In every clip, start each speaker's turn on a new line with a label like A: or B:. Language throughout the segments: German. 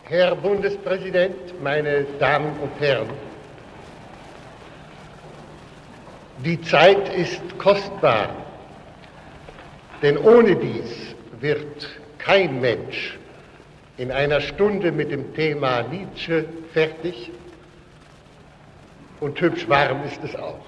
A: Herr Bundespräsident, meine Damen und Herren, die Zeit ist kostbar, denn ohne dies wird kein Mensch in einer Stunde mit dem Thema Nietzsche fertig, und hübsch warm ist es auch.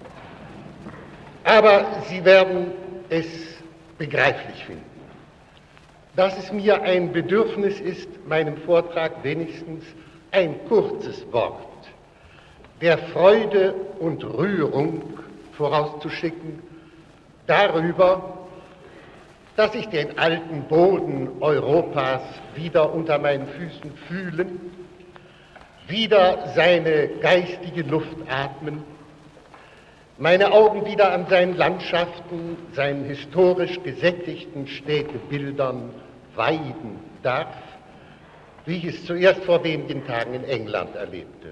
A: Aber Sie werden es begreiflich finden, dass es mir ein Bedürfnis ist, meinem Vortrag wenigstens ein kurzes Wort der Freude und Rührung vorauszuschicken darüber, dass ich den alten Boden Europas wieder unter meinen Füßen fühlen, wieder seine geistige Luft atmen, meine Augen wieder an seinen Landschaften, seinen historisch gesättigten Städtebildern weiden darf, wie ich es zuerst vor wenigen Tagen in England erlebte.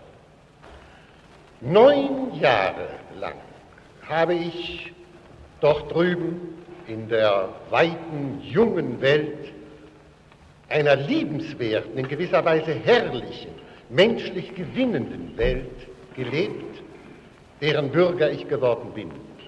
A: 9 Jahre lang habe ich dort drüben in der weiten, jungen Welt einer liebenswerten, in gewisser Weise herrlichen, menschlich gewinnenden Welt gelebt, deren Bürger ich geworden bin.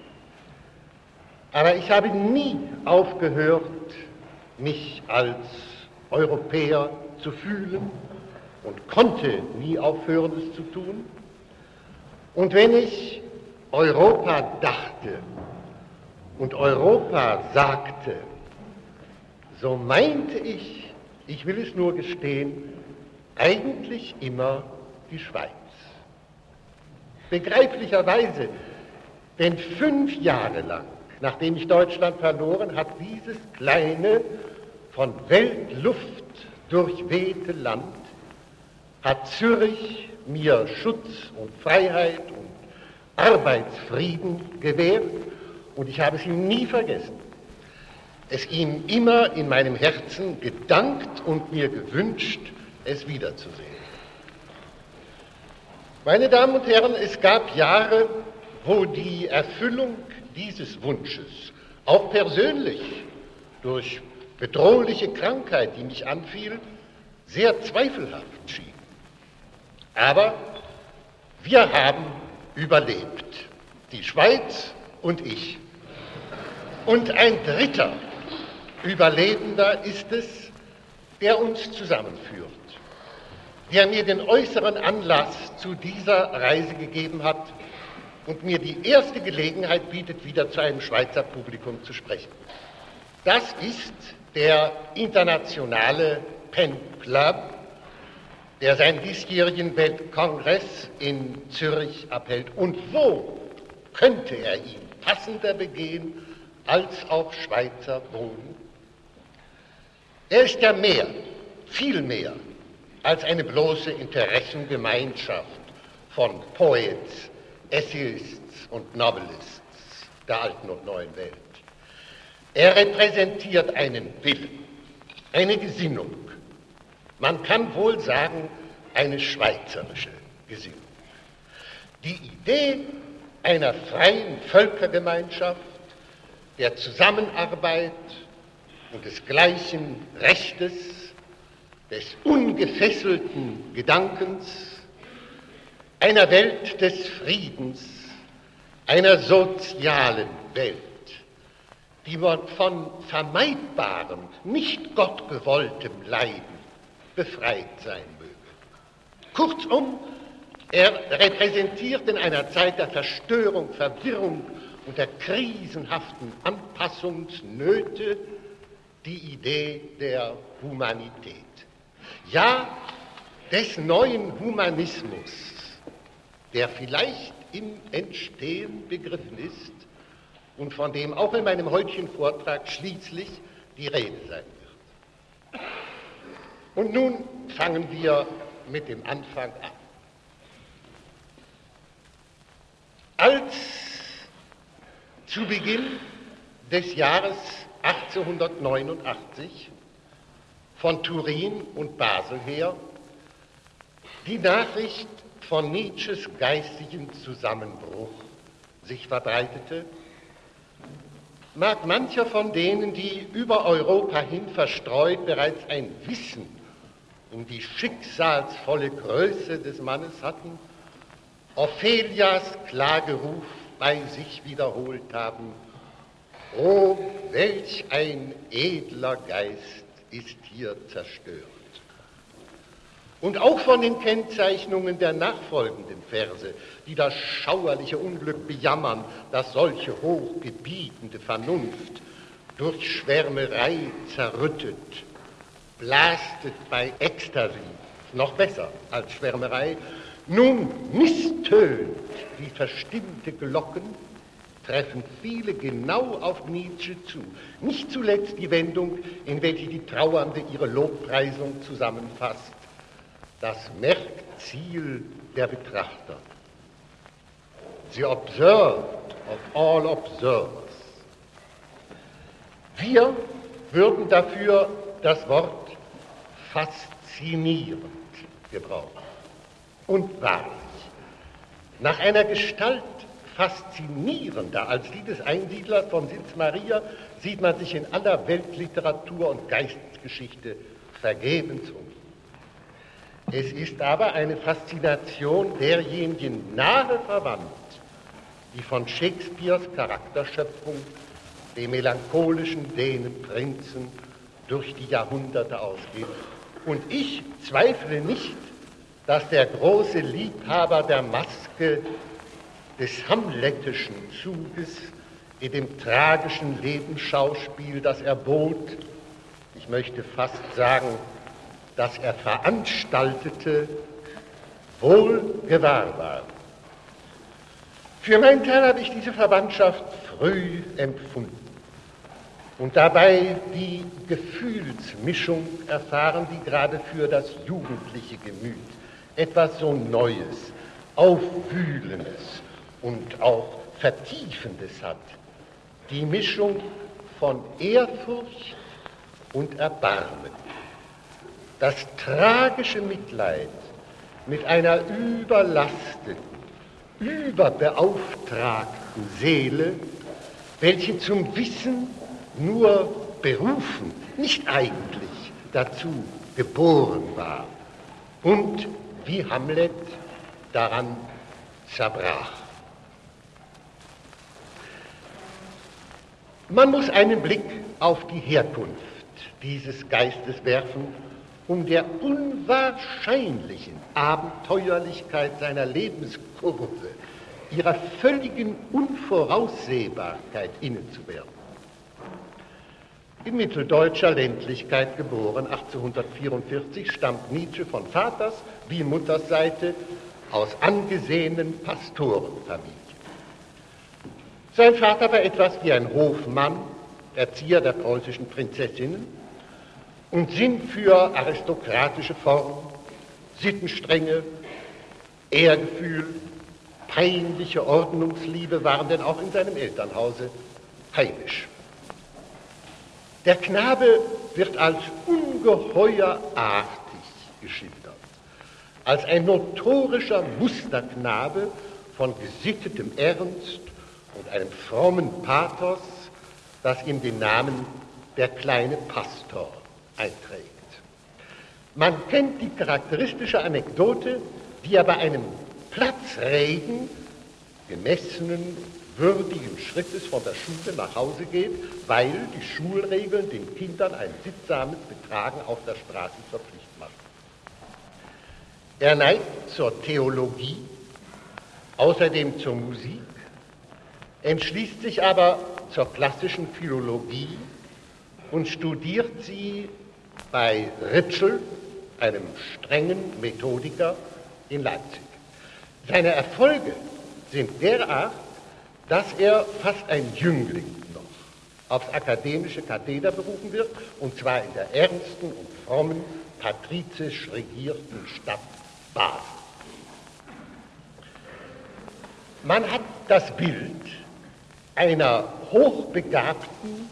A: Aber ich habe nie aufgehört, mich als Europäer zu fühlen und konnte nie aufhören, es zu tun. Und wenn ich Europa dachte und Europa sagte, so meinte ich, ich will es nur gestehen, eigentlich immer die Schweiz. Begreiflicherweise, denn 5 Jahre lang, nachdem ich Deutschland verloren, hat dieses kleine, von Weltluft durchwehte Land, hat Zürich mir Schutz und Freiheit und Arbeitsfrieden gewährt, und ich habe es ihm nie vergessen, es ihm immer in meinem Herzen gedankt und mir gewünscht, es wiederzusehen. Meine Damen und Herren, es gab Jahre, wo die Erfüllung dieses Wunsches, auch persönlich, durch bedrohliche Krankheit, die mich anfiel, sehr zweifelhaft schien. Aber wir haben überlebt, die Schweiz und ich. Und ein dritter Überlebender ist es, der uns zusammenführt, der mir den äußeren Anlass zu dieser Reise gegeben hat und mir die erste Gelegenheit bietet, wieder zu einem Schweizer Publikum zu sprechen. Das ist der internationale Pen Club, der seinen diesjährigen Weltkongress in Zürich abhält. Und wo könnte er ihn passender begehen als auf Schweizer Boden? Er ist ja mehr, viel mehr, als eine bloße Interessengemeinschaft von Poets, Essayists und Novelists der alten und neuen Welt. Er repräsentiert einen Willen, eine Gesinnung, man kann wohl sagen, eine schweizerische Gesinnung. Die Idee einer freien Völkergemeinschaft, der Zusammenarbeit und des gleichen Rechtes, des ungefesselten Gedankens, einer Welt des Friedens, einer sozialen Welt, die man von vermeidbarem, nicht gottgewolltem Leiden befreit sein möge. Kurzum, er repräsentiert in einer Zeit der Verstörung, Verwirrung und der krisenhaften Anpassungsnöte die Idee der Humanität. Ja, des neuen Humanismus, der vielleicht im Entstehen begriffen ist und von dem auch in meinem heutigen Vortrag schließlich die Rede sein wird. Und nun fangen wir mit dem Anfang an. Als zu Beginn des Jahres 1889 von Turin und Basel her die Nachricht von Nietzsches geistigem Zusammenbruch sich verbreitete, mag mancher von denen, die über Europa hin verstreut bereits ein Wissen um die schicksalsvolle Größe des Mannes hatten, Ophelias Klageruf bei sich wiederholt haben: O, welch ein edler Geist ist hier zerstört. Und auch von den Kennzeichnungen der nachfolgenden Verse, die das schauerliche Unglück bejammern, das solche hochgebietende Vernunft durch Schwärmerei zerrüttet, blastet bei Ekstasi, noch besser als Schwärmerei, nun misstönt wie verstimmte Glocken, treffen viele genau auf Nietzsche zu. Nicht zuletzt die Wendung, in welche die Trauernde ihre Lobpreisung zusammenfasst: Das Merkziel der Betrachter. The observed of all observers. Wir würden dafür das Wort faszinierend gebrauchen. Und wahrlich, nach einer Gestalt faszinierender als die des Einsiedlers von Sils Maria sieht man sich in aller Weltliteratur und Geistesgeschichte vergebens um. Es ist aber eine Faszination derjenigen nahe verwandt, die von Shakespeares Charakterschöpfung, dem melancholischen Dänenprinzen, durch die Jahrhunderte ausgeht. Und ich zweifle nicht, dass der große Liebhaber der Maske des hamletischen Zuges in dem tragischen Lebensschauspiel, das er bot, ich möchte fast sagen, das er veranstaltete, wohl gewahr war. Für meinen Teil habe ich diese Verwandtschaft früh empfunden und dabei die Gefühlsmischung erfahren, die gerade für das jugendliche Gemüt etwas so Neues, Aufwühlendes und auch Vertiefendes hat. Die Mischung von Ehrfurcht und Erbarmen. Das tragische Mitleid mit einer überlasteten, überbeauftragten Seele, welche zum Wissen nur berufen, nicht eigentlich dazu geboren war und wie Hamlet daran zerbrach. Man muss einen Blick auf die Herkunft dieses Geistes werfen, um der unwahrscheinlichen Abenteuerlichkeit seiner Lebenskurve, ihrer völligen Unvoraussehbarkeit inne zu werden. In mitteldeutscher Ländlichkeit geboren, 1844, stammt Nietzsche von Vaters wie Mutters Seite aus angesehenen Pastorenfamilien. Sein Vater war etwas wie ein Hofmann, Erzieher der preußischen Prinzessinnen, und Sinn für aristokratische Formen, Sittenstrenge, Ehrgefühl, peinliche Ordnungsliebe waren denn auch in seinem Elternhause heimisch. Der Knabe wird als ungeheuer artig geschildert, als ein notorischer Musterknabe von gesittetem Ernst und einem frommen Pathos, das ihm den Namen der kleine Pastor einträgt. Man kennt die charakteristische Anekdote, wie er bei einem Platzregen gemessenen, würdigen Schrittes von der Schule nach Hause geht, weil die Schulregeln den Kindern ein sittsames Betragen auf der Straße zur Pflicht machen. Er neigt zur Theologie, außerdem zur Musik, entschließt sich aber zur klassischen Philologie und studiert sie bei Ritschl, einem strengen Methodiker in Leipzig. Seine Erfolge sind derart, dass er fast ein Jüngling noch aufs akademische Katheder berufen wird, und zwar in der ernsten und frommen, patrizisch regierten Stadt Basel. Man hat das Bild einer hochbegabten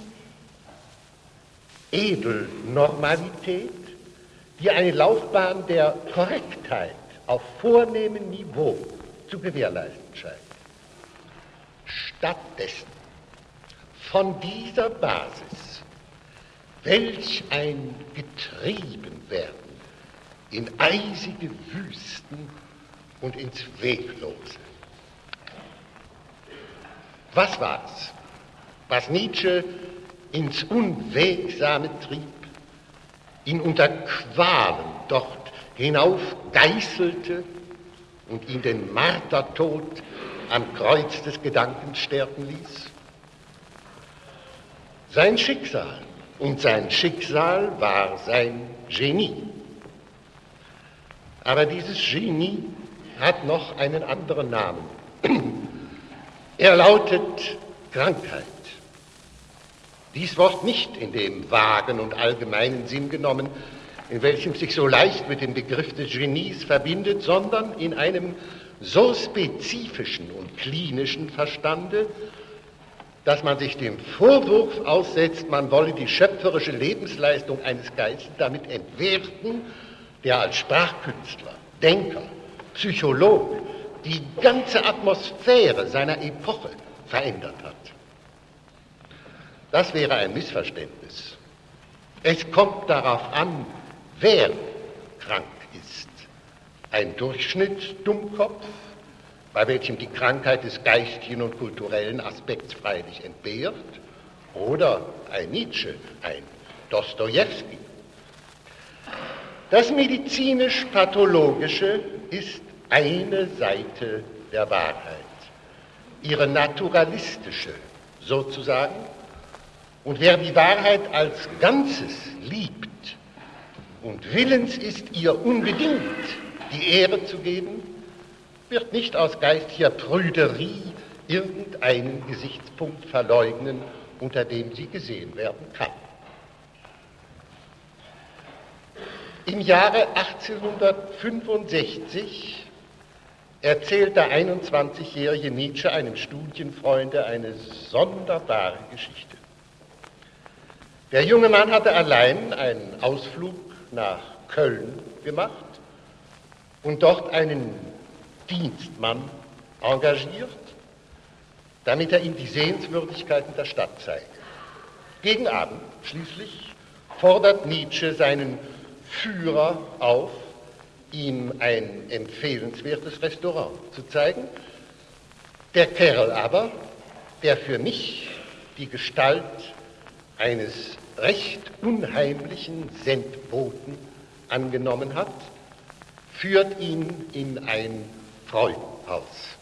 A: Edelnormalität, die eine Laufbahn der Korrektheit auf vornehmem Niveau zu gewährleisten scheint. Stattdessen von dieser Basis, welch ein Getriebenwerden in eisige Wüsten und ins Weglose. Was war's, was Nietzsche ins Unwegsame trieb, ihn unter Qualen dort hinauf geißelte und ihn den Martertod am Kreuz des Gedankens sterben ließ? Sein Schicksal, und sein Schicksal war sein Genie. Aber dieses Genie hat noch einen anderen Namen. Er lautet Krankheit. Dies Wort nicht in dem vagen und allgemeinen Sinn genommen, in welchem sich so leicht mit dem Begriff des Genies verbindet, sondern in einem so spezifischen und klinischen Verstande, dass man sich dem Vorwurf aussetzt, man wolle die schöpferische Lebensleistung eines Geistes damit entwerten, der als Sprachkünstler, Denker, Psychologe die ganze Atmosphäre seiner Epoche verändert hat. Das wäre ein Missverständnis. Es kommt darauf an, wer krank ist. Ein Durchschnittsdummkopf, bei welchem die Krankheit des geistigen und kulturellen Aspekts freilich entbehrt, oder ein Nietzsche, ein Dostojewski. Das medizinisch-pathologische ist eine Seite der Wahrheit, ihre naturalistische sozusagen. Und wer die Wahrheit als Ganzes liebt und willens ist, ihr unbedingt die Ehre zu geben, wird nicht aus geistiger Prüderie irgendeinen Gesichtspunkt verleugnen, unter dem sie gesehen werden kann. Im Jahre 1865 erzählt der 21-jährige Nietzsche einem Studienfreunde eine sonderbare Geschichte. Der junge Mann hatte allein einen Ausflug nach Köln gemacht und dort einen Dienstmann engagiert, damit er ihm die Sehenswürdigkeiten der Stadt zeige. Gegen Abend schließlich fordert Nietzsche seinen Führer auf, ihm ein empfehlenswertes Restaurant zu zeigen. Der Kerl aber, der für mich die Gestalt eines recht unheimlichen Sendboten angenommen hat, führt ihn in ein Freudenhaus.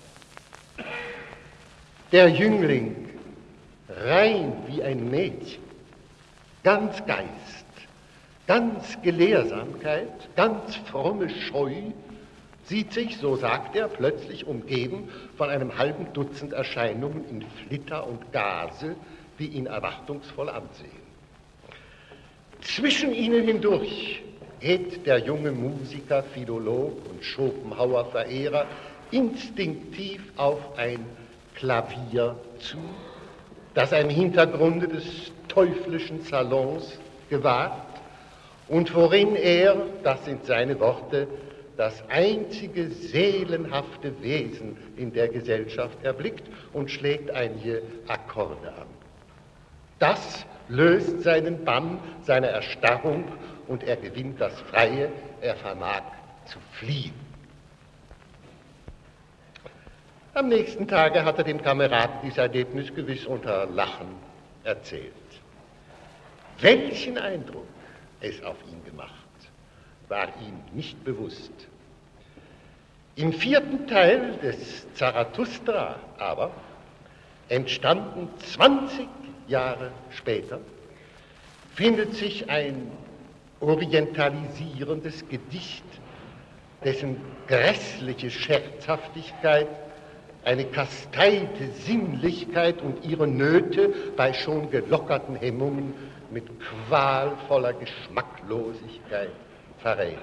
A: Der Jüngling, rein wie ein Mädchen, ganz Geist, ganz Gelehrsamkeit, ganz fromme Scheu, sieht sich, so sagt er, plötzlich umgeben von einem halben Dutzend Erscheinungen in Flitter und Gase, die ihn erwartungsvoll ansehen. Zwischen ihnen hindurch geht der junge Musiker, Philolog und Schopenhauer-Verehrer instinktiv auf ein Klavier zu, das er im Hintergrunde des teuflischen Salons gewahrt und worin er, das sind seine Worte, das einzige seelenhafte Wesen in der Gesellschaft erblickt und schlägt einige Akkorde an. Das löst seinen Bann, seine Erstarrung und er gewinnt das Freie, er vermag zu fliehen. Am nächsten Tage hat er dem Kameraden dieses Erlebnis gewiss unter Lachen erzählt. Welchen Eindruck es auf ihn gemacht, war ihm nicht bewusst. Im 4. Teil des Zarathustra aber, entstanden 20 Jahre später, findet sich ein orientalisierendes Gedicht, dessen grässliche Scherzhaftigkeit, eine kasteite Sinnlichkeit und ihre Nöte bei schon gelockerten Hemmungen mit qualvoller Geschmacklosigkeit verrät.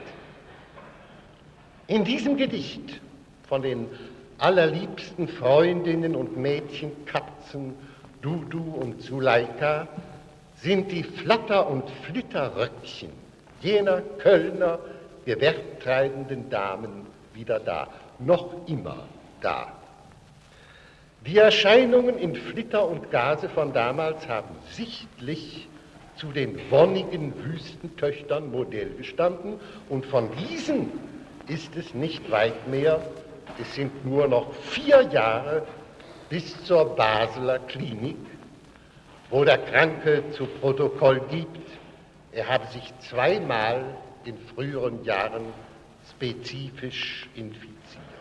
A: In diesem Gedicht von den allerliebsten Freundinnen und Mädchenkatzen Dudu und Zuleika sind die Flatter- und Flitterröckchen jener Kölner gewerbtreibenden Damen wieder da, noch immer da. Die Erscheinungen in Flitter und Gase von damals haben sichtlich zu den wonnigen Wüstentöchtern Modell gestanden, und von diesen ist es nicht weit mehr, es sind nur noch 4 Jahre bis zur Basler Klinik, wo der Kranke zu Protokoll gibt, er habe sich 2-mal in früheren Jahren spezifisch infiziert.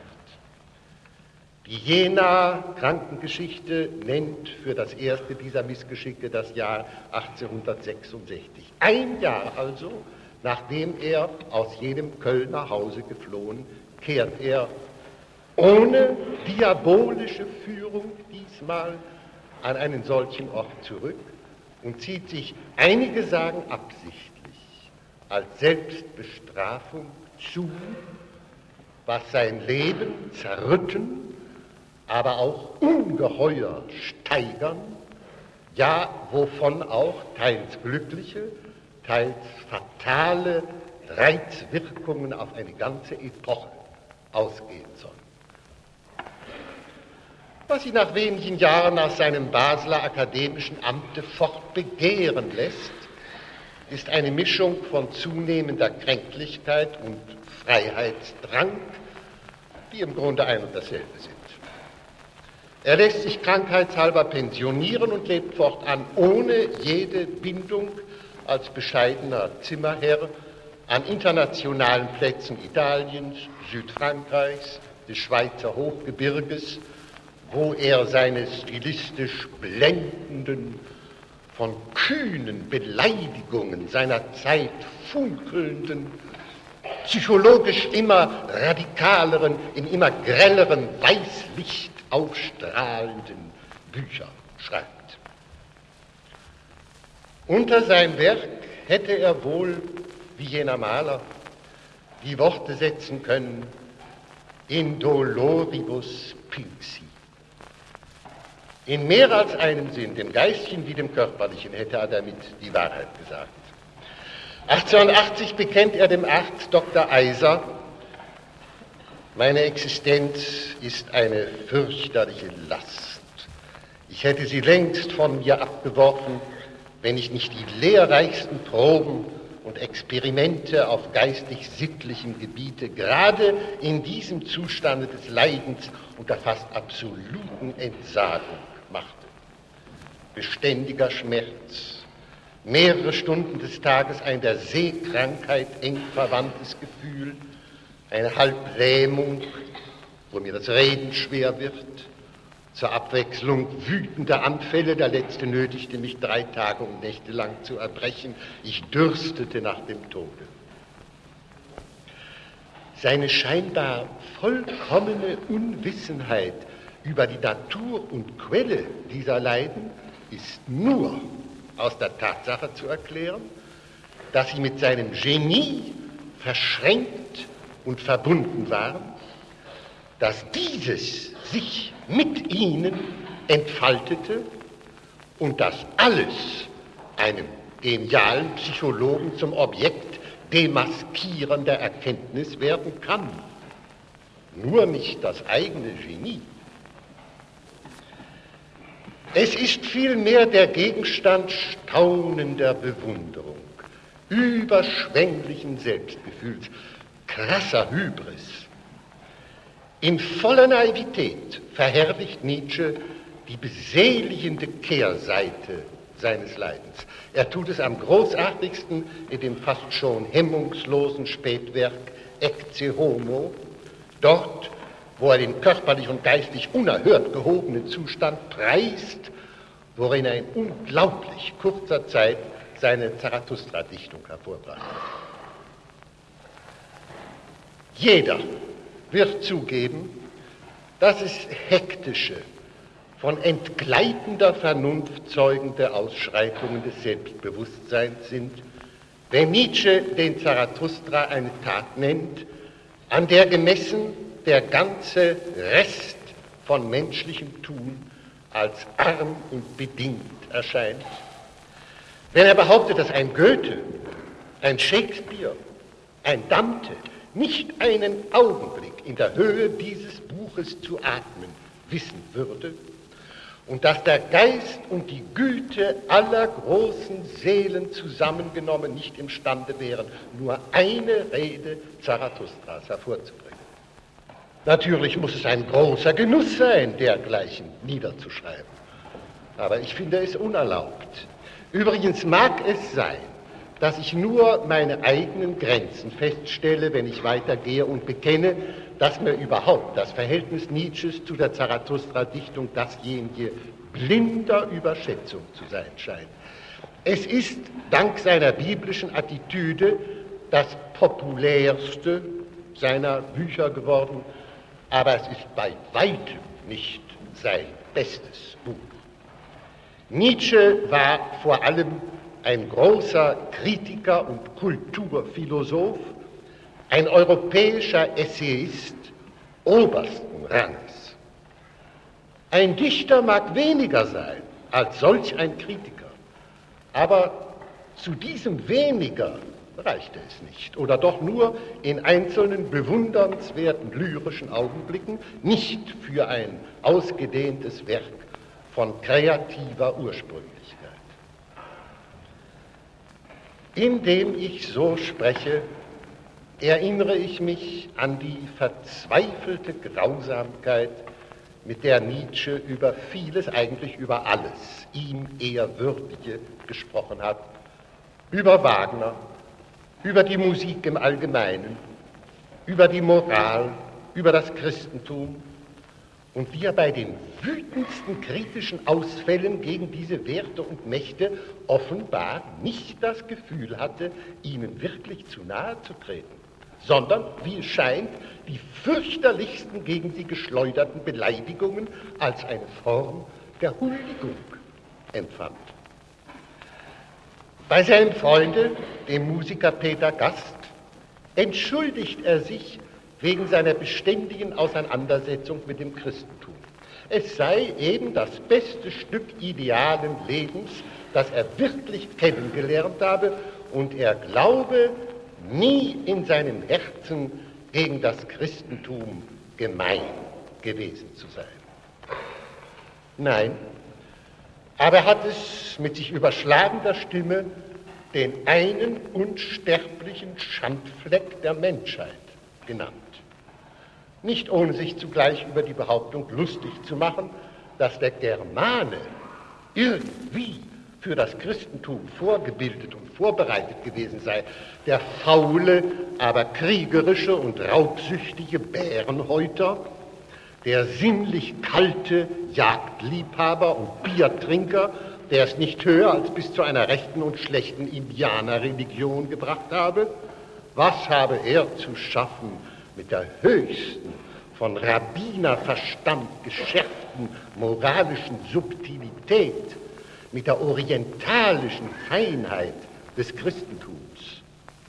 A: Die Jenaer Krankengeschichte nennt für das erste dieser Missgeschicke das Jahr 1866. 1 Jahr also, nachdem er aus jenem Kölner Hause geflohen, kehrt er ohne diabolische Führung diesmal an einen solchen Ort zurück und zieht sich, einige sagen absichtlich, als Selbstbestrafung zu, was sein Leben zerrütten, aber auch ungeheuer steigern, ja, wovon auch teils glückliche, teils fatale Reizwirkungen auf eine ganze Epoche ausgehen sollen. Was ihn nach wenigen Jahren aus seinem Basler akademischen Amte fortbegehren lässt, ist eine Mischung von zunehmender Kränklichkeit und Freiheitsdrang, die im Grunde ein und dasselbe sind. Er lässt sich krankheitshalber pensionieren und lebt fortan ohne jede Bindung als bescheidener Zimmerherr an internationalen Plätzen Italiens, Südfrankreichs, des Schweizer Hochgebirges, wo er seine stilistisch blendenden, von kühnen Beleidigungen seiner Zeit funkelnden, psychologisch immer radikaleren, in immer grelleren Weißlicht aufstrahlenden Bücher schreibt. Unter sein Werk hätte er wohl, wie jener Maler, die Worte setzen können: in doloribus pinxi. In mehr als einem Sinn, dem geistlichen wie dem körperlichen, hätte er damit die Wahrheit gesagt. 1880 bekennt er dem Arzt Dr. Eiser: meine Existenz ist eine fürchterliche Last. Ich hätte sie längst von mir abgeworfen, wenn ich nicht die lehrreichsten Proben und Experimente auf geistig-sittlichem Gebiete gerade in diesem Zustande des Leidens unter fast absoluten Entsagung machte. Beständiger Schmerz, mehrere Stunden des Tages ein der Seekrankheit eng verwandtes Gefühl, eine Halblähmung, wo mir das Reden schwer wird, zur Abwechslung wütende Anfälle, der letzte nötigte mich 3 Tage und Nächte lang zu erbrechen, ich dürstete nach dem Tode. Seine scheinbar vollkommene Unwissenheit über die Natur und Quelle dieser Leiden ist nur aus der Tatsache zu erklären, dass sie mit seinem Genie verschränkt und verbunden waren, dass dieses sich mit ihnen entfaltete und dass alles einem genialen Psychologen zum Objekt demaskierender Erkenntnis werden kann. Nur nicht das eigene Genie. Es ist vielmehr der Gegenstand staunender Bewunderung, überschwänglichen Selbstgefühls, krasser Hybris. In voller Naivität verherrlicht Nietzsche die beseligende Kehrseite seines Leidens. Er tut es am großartigsten in dem fast schon hemmungslosen Spätwerk Ecce Homo, dort, wo er den körperlich und geistig unerhört gehobenen Zustand preist, worin er in unglaublich kurzer Zeit seine Zarathustra-Dichtung hervorbrachte. Jeder wird zugeben, dass es hektische, von entgleitender Vernunft zeugende Ausschreitungen des Selbstbewusstseins sind, wenn Nietzsche den Zarathustra eine Tat nennt, an der gemessen der ganze Rest von menschlichem Tun als arm und bedingt erscheint. Wenn er behauptet, dass ein Goethe, ein Shakespeare, ein Dante nicht einen Augenblick in der Höhe dieses Buches zu atmen wissen würde, und dass der Geist und die Güte aller großen Seelen zusammengenommen nicht imstande wären, nur eine Rede Zarathustras hervorzubringen. Natürlich muss es ein großer Genuss sein, dergleichen niederzuschreiben, aber ich finde es unerlaubt. Übrigens mag es sein, dass ich nur meine eigenen Grenzen feststelle, wenn ich weitergehe und bekenne, dass mir überhaupt das Verhältnis Nietzsches zu der Zarathustra-Dichtung dasjenige blinder Überschätzung zu sein scheint. Es ist dank seiner biblischen Attitüde das populärste seiner Bücher geworden, aber es ist bei weitem nicht sein bestes Buch. Nietzsche war vor allem ein großer Kritiker und Kulturphilosoph, ein europäischer Essayist obersten Ranges. Ein Dichter mag weniger sein als solch ein Kritiker, aber zu diesem weniger reichte es nicht, oder doch nur in einzelnen bewundernswerten lyrischen Augenblicken, nicht für ein ausgedehntes Werk von kreativer Ursprünglichkeit. Indem ich so spreche, erinnere ich mich an die verzweifelte Grausamkeit, mit der Nietzsche über vieles, eigentlich über alles, ihm Ehrwürdige gesprochen hat, über Wagner, über die Musik im Allgemeinen, über die Moral, über das Christentum, und wie er bei den wütendsten kritischen Ausfällen gegen diese Werte und Mächte offenbar nicht das Gefühl hatte, ihnen wirklich zu nahe zu treten, sondern, wie es scheint, die fürchterlichsten gegen sie geschleuderten Beleidigungen als eine Form der Huldigung empfand. Bei seinem Freunde, dem Musiker Peter Gast, entschuldigt er sich wegen seiner beständigen Auseinandersetzung mit dem Christentum. Es sei eben das beste Stück idealen Lebens, das er wirklich kennengelernt habe, und er glaube, nie in seinem Herzen gegen das Christentum gemein gewesen zu sein. Nein, aber er hat es mit sich überschlagender Stimme den einen unsterblichen Schandfleck der Menschheit genannt. Nicht ohne sich zugleich über die Behauptung lustig zu machen, dass der Germane irgendwie für das Christentum vorgebildet und vorbereitet gewesen sei, der faule, aber kriegerische und raubsüchtige Bärenhäuter, der sinnlich kalte Jagdliebhaber und Biertrinker, der es nicht höher als bis zu einer rechten und schlechten Indianerreligion gebracht habe. Was habe er zu schaffen mit der höchsten, von Rabbinerverstand geschärften moralischen Subtilität, mit der orientalischen Feinheit des Christentums?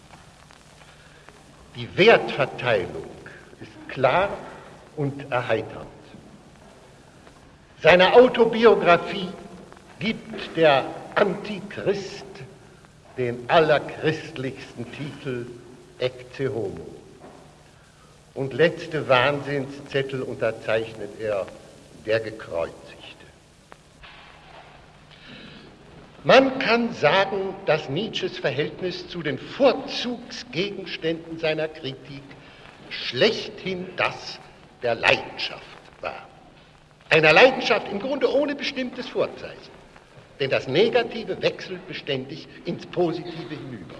A: Die Wertverteilung ist klar und erheiternd. Seine Autobiografie gibt der Antichrist den allerchristlichsten Titel Ecce Homo. Und letzte Wahnsinnszettel unterzeichnet er der Gekreuzigte. Man kann sagen, dass Nietzsches Verhältnis zu den Vorzugsgegenständen seiner Kritik schlechthin das der Leidenschaft war. Einer Leidenschaft im Grunde ohne bestimmtes Vorzeichen, denn das Negative wechselt beständig ins Positive hinüber.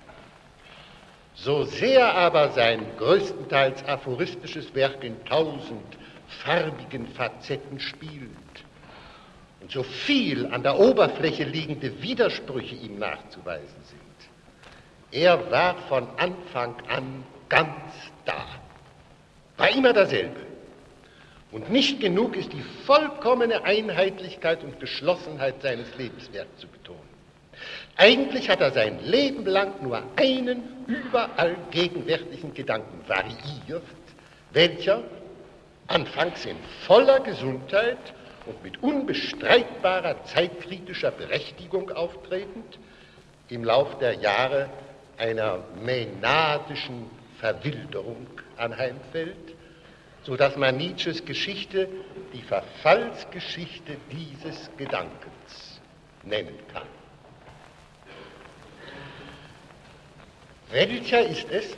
A: So sehr aber sein größtenteils aphoristisches Werk in 1000 farbigen Facetten spielt und so viel an der Oberfläche liegende Widersprüche ihm nachzuweisen sind, er war von Anfang an ganz da, war immer derselbe. Und nicht genug ist die vollkommene Einheitlichkeit und Geschlossenheit seines Lebenswerks zu betonen. Eigentlich hat er sein Leben lang nur einen überall gegenwärtigen Gedanken variiert, welcher, anfangs in voller Gesundheit und mit unbestreitbarer zeitkritischer Berechtigung auftretend, im Lauf der Jahre einer mänadischen Verwilderung anheimfällt, sodass man Nietzsches Geschichte die Verfallsgeschichte dieses Gedankens nennen kann. Welcher ist es?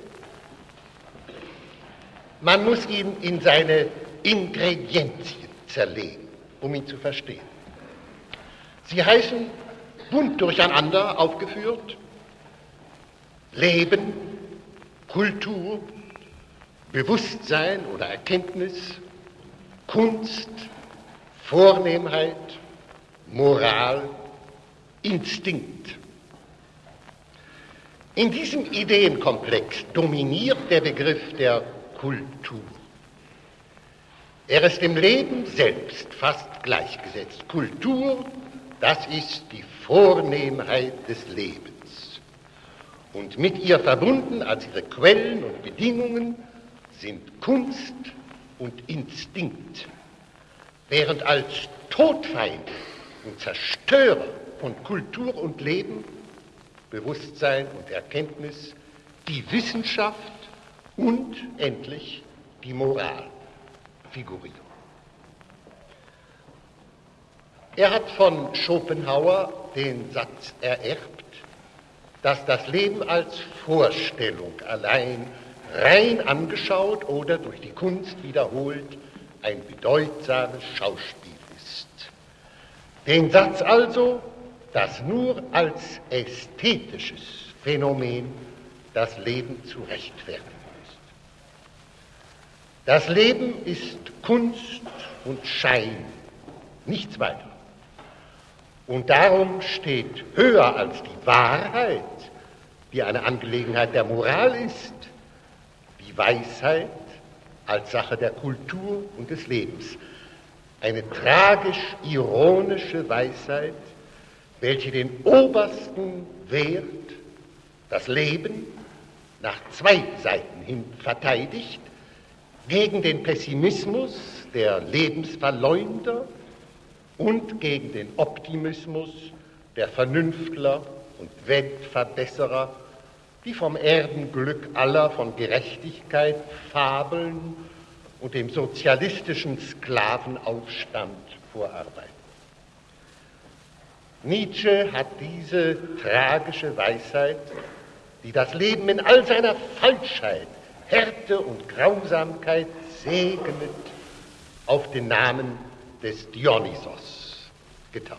A: Man muss ihn in seine Ingredienzien zerlegen, um ihn zu verstehen. Sie heißen bunt durcheinander aufgeführt: Leben, Kultur, Bewusstsein oder Erkenntnis, Kunst, Vornehmheit, Moral, Instinkt. In diesem Ideenkomplex dominiert der Begriff der Kultur. Er ist dem Leben selbst fast gleichgesetzt. Kultur, das ist die Vornehmheit des Lebens. Und mit ihr verbunden als ihre Quellen und Bedingungen sind Kunst und Instinkt. Während als Todfeinde und Zerstörer von Kultur und Leben, Bewusstsein und Erkenntnis die Wissenschaft und endlich die Moral figurieren. Er hat von Schopenhauer den Satz ererbt, dass das Leben als Vorstellung allein rein angeschaut oder durch die Kunst wiederholt ein bedeutsames Schauspiel ist. Den Satz also, dass nur als ästhetisches Phänomen das Leben zu rechtfertigen ist. Das Leben ist Kunst und Schein, nichts weiter. Und darum steht höher als die Wahrheit, die eine Angelegenheit der Moral ist, die Weisheit als Sache der Kultur und des Lebens. Eine tragisch-ironische Weisheit, welche den obersten Wert, das Leben, nach zwei Seiten hin verteidigt, gegen den Pessimismus der Lebensverleumder und gegen den Optimismus der Vernünftler und Weltverbesserer, die vom Erdenglück aller, von Gerechtigkeit fabeln und dem sozialistischen Sklavenaufstand vorarbeiten. Nietzsche hat diese tragische Weisheit, die das Leben in all seiner Falschheit, Härte und Grausamkeit segnet, auf den Namen des Dionysos getauft.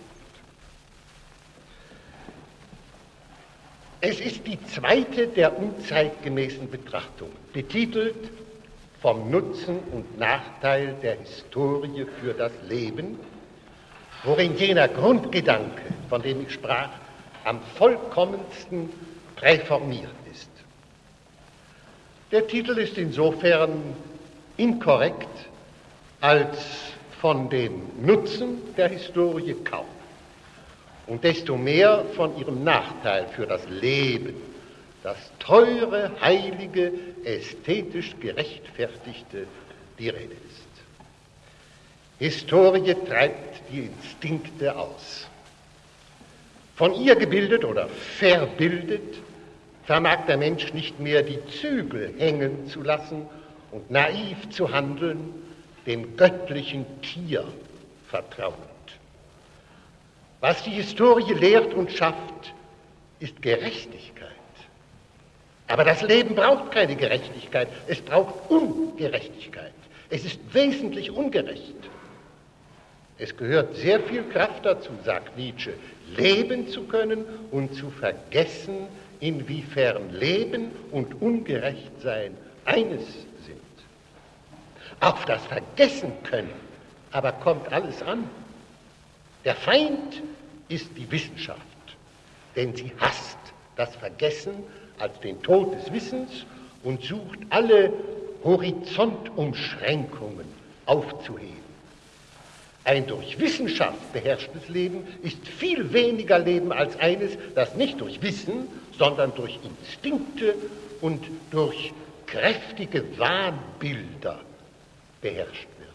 A: Es ist die zweite der unzeitgemäßen Betrachtungen, betitelt Vom Nutzen und Nachteil der Historie für das Leben, worin jener Grundgedanke, von dem ich sprach, am vollkommensten präformiert ist. Der Titel ist insofern inkorrekt, als von dem Nutzen der Historie kaum und desto mehr von ihrem Nachteil für das Leben, das teure, heilige, ästhetisch gerechtfertigte, die Rede ist. Historie treibt die Instinkte aus. Von ihr gebildet oder verbildet, vermag der Mensch nicht mehr die Zügel hängen zu lassen und naiv zu handeln, dem göttlichen Tier vertrauend. Was die Historie lehrt und schafft, ist Gerechtigkeit. Aber das Leben braucht keine Gerechtigkeit, es braucht Ungerechtigkeit. Es ist wesentlich ungerecht. Es gehört sehr viel Kraft dazu, sagt Nietzsche, leben zu können und zu vergessen, inwiefern Leben und Ungerechtsein eines sind. Auf das Vergessen können aber kommt alles an. Der Feind ist die Wissenschaft, denn sie hasst das Vergessen als den Tod des Wissens und sucht alle Horizontumschränkungen aufzuheben. Ein durch Wissenschaft beherrschtes Leben ist viel weniger Leben als eines, das nicht durch Wissen, sondern durch Instinkte und durch kräftige Wahnbilder beherrscht wird.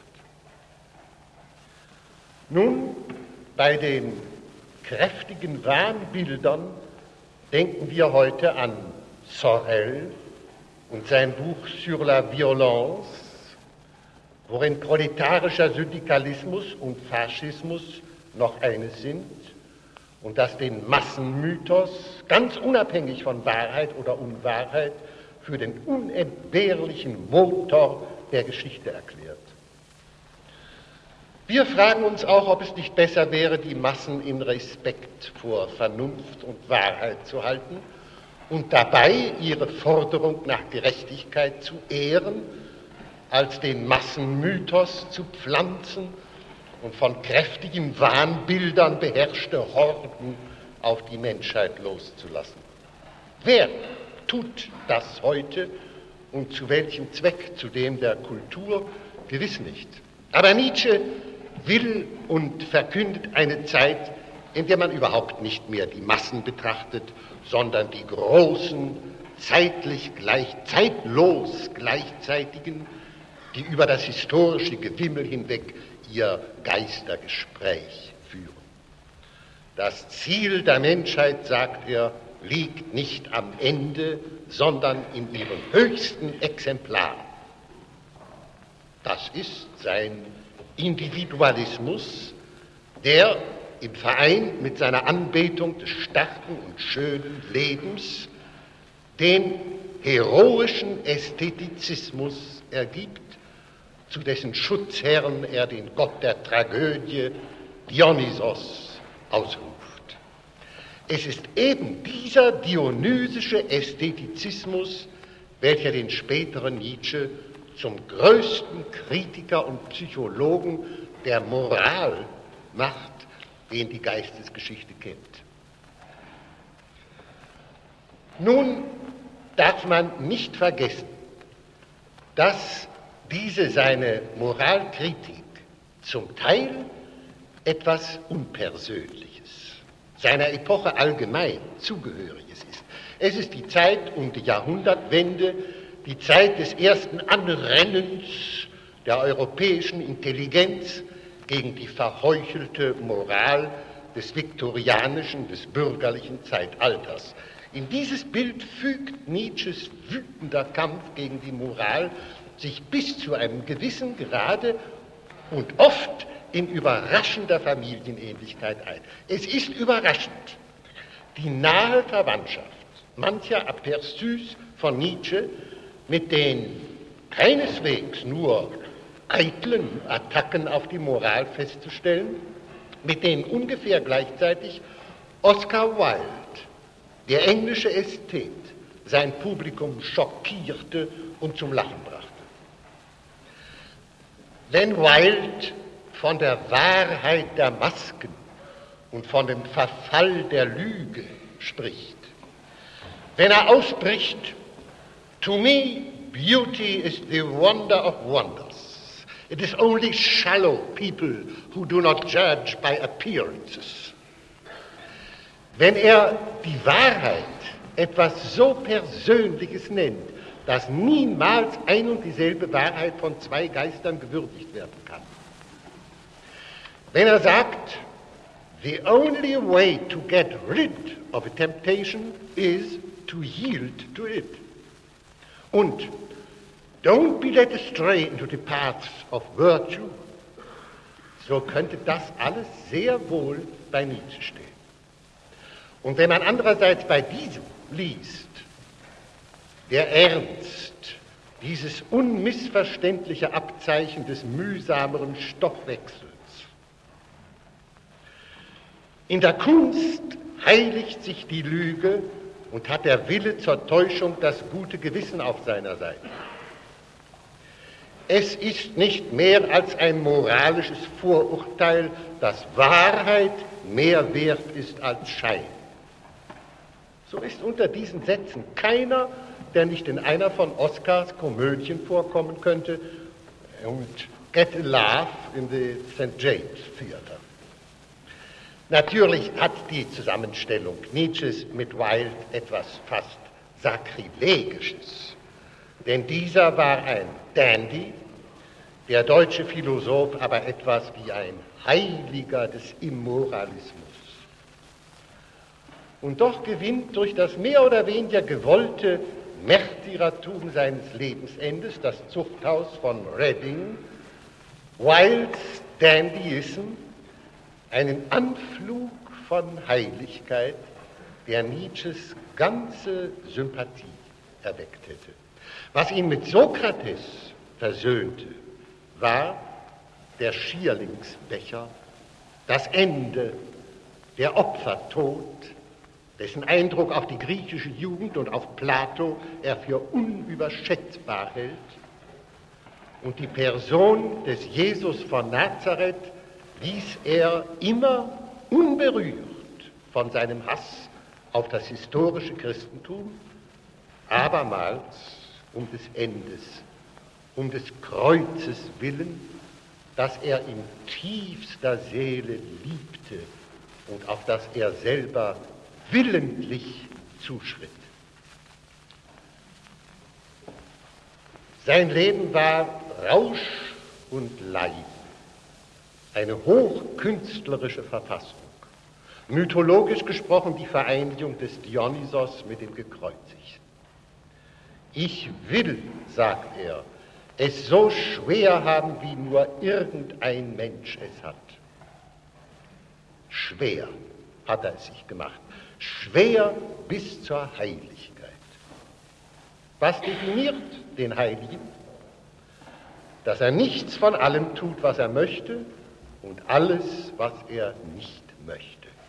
A: Nun, bei den kräftigen Wahnbildern denken wir heute an Sorel und sein Buch Sur la Violence worin proletarischer Syndikalismus und Faschismus noch eines sind und das den Massenmythos, ganz unabhängig von Wahrheit oder Unwahrheit, für den unentbehrlichen Motor der Geschichte erklärt. Wir fragen uns auch, ob es nicht besser wäre, die Massen in Respekt vor Vernunft und Wahrheit zu halten und dabei ihre Forderung nach Gerechtigkeit zu ehren, als den Massenmythos zu pflanzen und von kräftigen Wahnbildern beherrschte Horden auf die Menschheit loszulassen. Wer tut das heute und zu welchem Zweck? Zu dem der Kultur? Gewiss nicht. Aber Nietzsche will und verkündet eine Zeit, in der man überhaupt nicht mehr die Massen betrachtet, sondern die großen, zeitlos gleichzeitigen, die über das historische Gewimmel hinweg ihr Geistergespräch führen. Das Ziel der Menschheit, sagt er, liegt nicht am Ende, sondern in ihrem höchsten Exemplar. Das ist sein Individualismus, der im Verein mit seiner Anbetung des starken und schönen Lebens den heroischen Ästhetizismus ergibt, zu dessen Schutzherren er den Gott der Tragödie Dionysos ausruft. Es ist eben dieser dionysische Ästhetizismus, welcher den späteren Nietzsche zum größten Kritiker und Psychologen der Moral macht, den die Geistesgeschichte kennt. Nun darf man nicht vergessen, dass diese seine Moralkritik zum Teil etwas Unpersönliches, seiner Epoche allgemein Zugehöriges ist. Es ist die Zeit um die Jahrhundertwende, die Zeit des ersten Anrennens der europäischen Intelligenz gegen die verheuchelte Moral des viktorianischen, des bürgerlichen Zeitalters. In dieses Bild fügt Nietzsches wütender Kampf gegen die Moral sich bis zu einem gewissen Grade und oft in überraschender Familienähnlichkeit ein. Es ist überraschend, die nahe Verwandtschaft mancher Aperçus von Nietzsche mit den keineswegs nur eitlen Attacken auf die Moral festzustellen, mit denen ungefähr gleichzeitig Oscar Wilde, der englische Ästhet, sein Publikum schockierte und zum Lachen brachte. Wenn Wilde von der Wahrheit der Masken und von dem Verfall der Lüge spricht, wenn er ausbricht, "To me, beauty is the wonder of wonders. It is only shallow people who do not judge by appearances." Wenn er die Wahrheit etwas so Persönliches nennt, dass niemals ein und dieselbe Wahrheit von zwei Geistern gewürdigt werden kann. Wenn er sagt, "The only way to get rid of a temptation is to yield to it." Und "Don't be led astray into the paths of virtue", so könnte das alles sehr wohl bei Nietzsche stehen. Und wenn man andererseits bei diesem liest, der Ernst, dieses unmissverständliche Abzeichen des mühsameren Stoffwechsels. In der Kunst heiligt sich die Lüge und hat der Wille zur Täuschung das gute Gewissen auf seiner Seite. Es ist nicht mehr als ein moralisches Vorurteil, dass Wahrheit mehr wert ist als Schein. So ist unter diesen Sätzen keiner, der nicht in einer von Oscars Komödien vorkommen könnte, und Get a Laugh in the St. James Theater. Natürlich hat die Zusammenstellung Nietzsches mit Wilde etwas fast Sakrilegisches, denn dieser war ein Dandy, der deutsche Philosoph aber etwas wie ein Heiliger des Immoralismus. Und doch gewinnt durch das mehr oder weniger gewollte Märtyrertum seines Lebensendes, das Zuchthaus von Reading, Wildes Dandyism einen Anflug von Heiligkeit, der Nietzsches ganze Sympathie erweckt hätte. Was ihn mit Sokrates versöhnte, war der Schierlingsbecher, das Ende, der Opfertod, dessen Eindruck auf die griechische Jugend und auf Plato er für unüberschätzbar hält. Und die Person des Jesus von Nazareth ließ er immer unberührt von seinem Hass auf das historische Christentum, abermals um des Endes, um des Kreuzes willen, das er in tiefster Seele liebte und auf das er selber willentlich zuschritt. Sein Leben war Rausch und Leiden, eine hochkünstlerische Verfassung. Mythologisch gesprochen die Vereinigung des Dionysos mit dem Gekreuzigten. Ich will, sagt er, es so schwer haben, wie nur irgendein Mensch es hat. Schwer hat er es sich gemacht. Schwer bis zur Heiligkeit. Was definiert den Heiligen? Dass er nichts von allem tut, was er möchte, und alles, was er nicht möchte.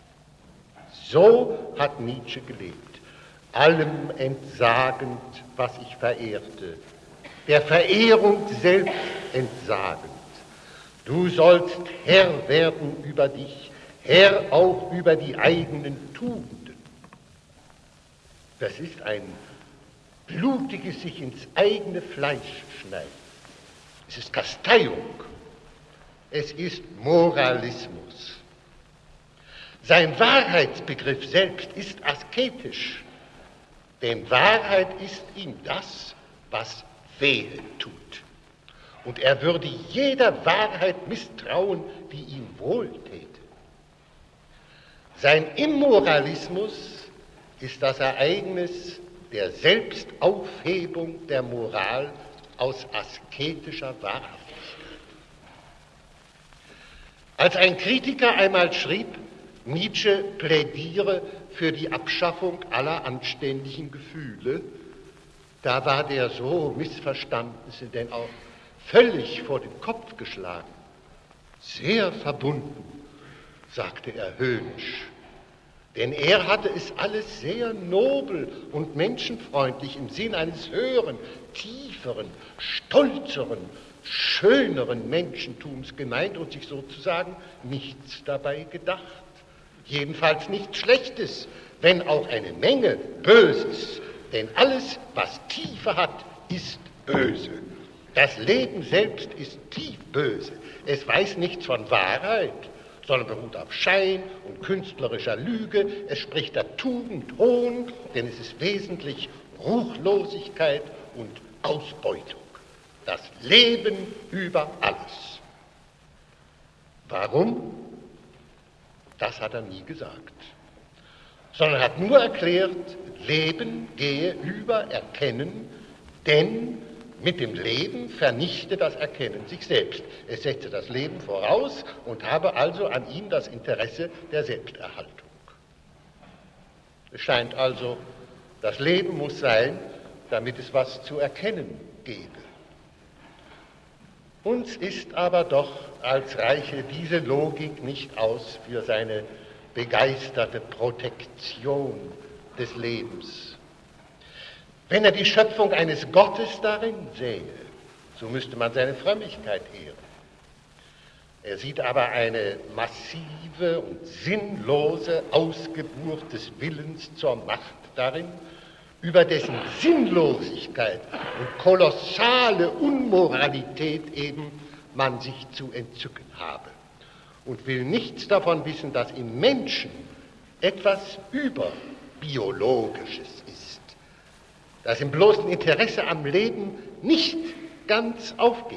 A: So hat Nietzsche gelebt, allem entsagend, was ich verehrte, der Verehrung selbst entsagend. Du sollst Herr werden über dich, Herr auch über die eigenen Tugenden. Das ist ein blutiges sich ins eigene Fleisch schneiden. Es ist Kasteiung. Es ist Moralismus. Sein Wahrheitsbegriff selbst ist asketisch, denn Wahrheit ist ihm das, was wehe tut. Und er würde jeder Wahrheit misstrauen, die ihm wohltäte. Sein Immoralismus ist das Ereignis der Selbstaufhebung der Moral aus asketischer Wahrhaftigkeit. Als ein Kritiker einmal schrieb, Nietzsche plädiere für die Abschaffung aller anständigen Gefühle, da war der so missverstanden, denn auch völlig vor den Kopf geschlagen. Sehr verbunden, sagte er höhnisch, denn er hatte es alles sehr nobel und menschenfreundlich im Sinn eines höheren, tieferen, stolzeren, schöneren Menschentums gemeint und sich sozusagen nichts dabei gedacht. Jedenfalls nichts Schlechtes, wenn auch eine Menge Böses, denn alles, was Tiefe hat, ist böse. Das Leben selbst ist tief böse. Es weiß nichts von Wahrheit, sondern beruht auf Schein und künstlerischer Lüge. Es spricht der Tugend Hohn, denn es ist wesentlich Ruchlosigkeit und Ausbeutung. Das Leben über alles. Warum? Das hat er nie gesagt, sondern hat nur erklärt, Leben gehe über Erkennen, denn mit dem Leben vernichte das Erkennen sich selbst. Es setze das Leben voraus und habe also an ihm das Interesse der Selbsterhaltung. Es scheint also, das Leben muss sein, damit es was zu erkennen gebe. Uns ist aber doch als Reiche diese Logik nicht aus für seine begeisterte Protektion des Lebens. Wenn er die Schöpfung eines Gottes darin sähe, so müsste man seine Frömmigkeit ehren. Er sieht aber eine massive und sinnlose Ausgeburt des Willens zur Macht darin, über dessen Sinnlosigkeit und kolossale Unmoralität eben man sich zu entzücken habe und will nichts davon wissen, dass im Menschen etwas Überbiologisches ist, das im bloßen Interesse am Leben nicht ganz aufgeht.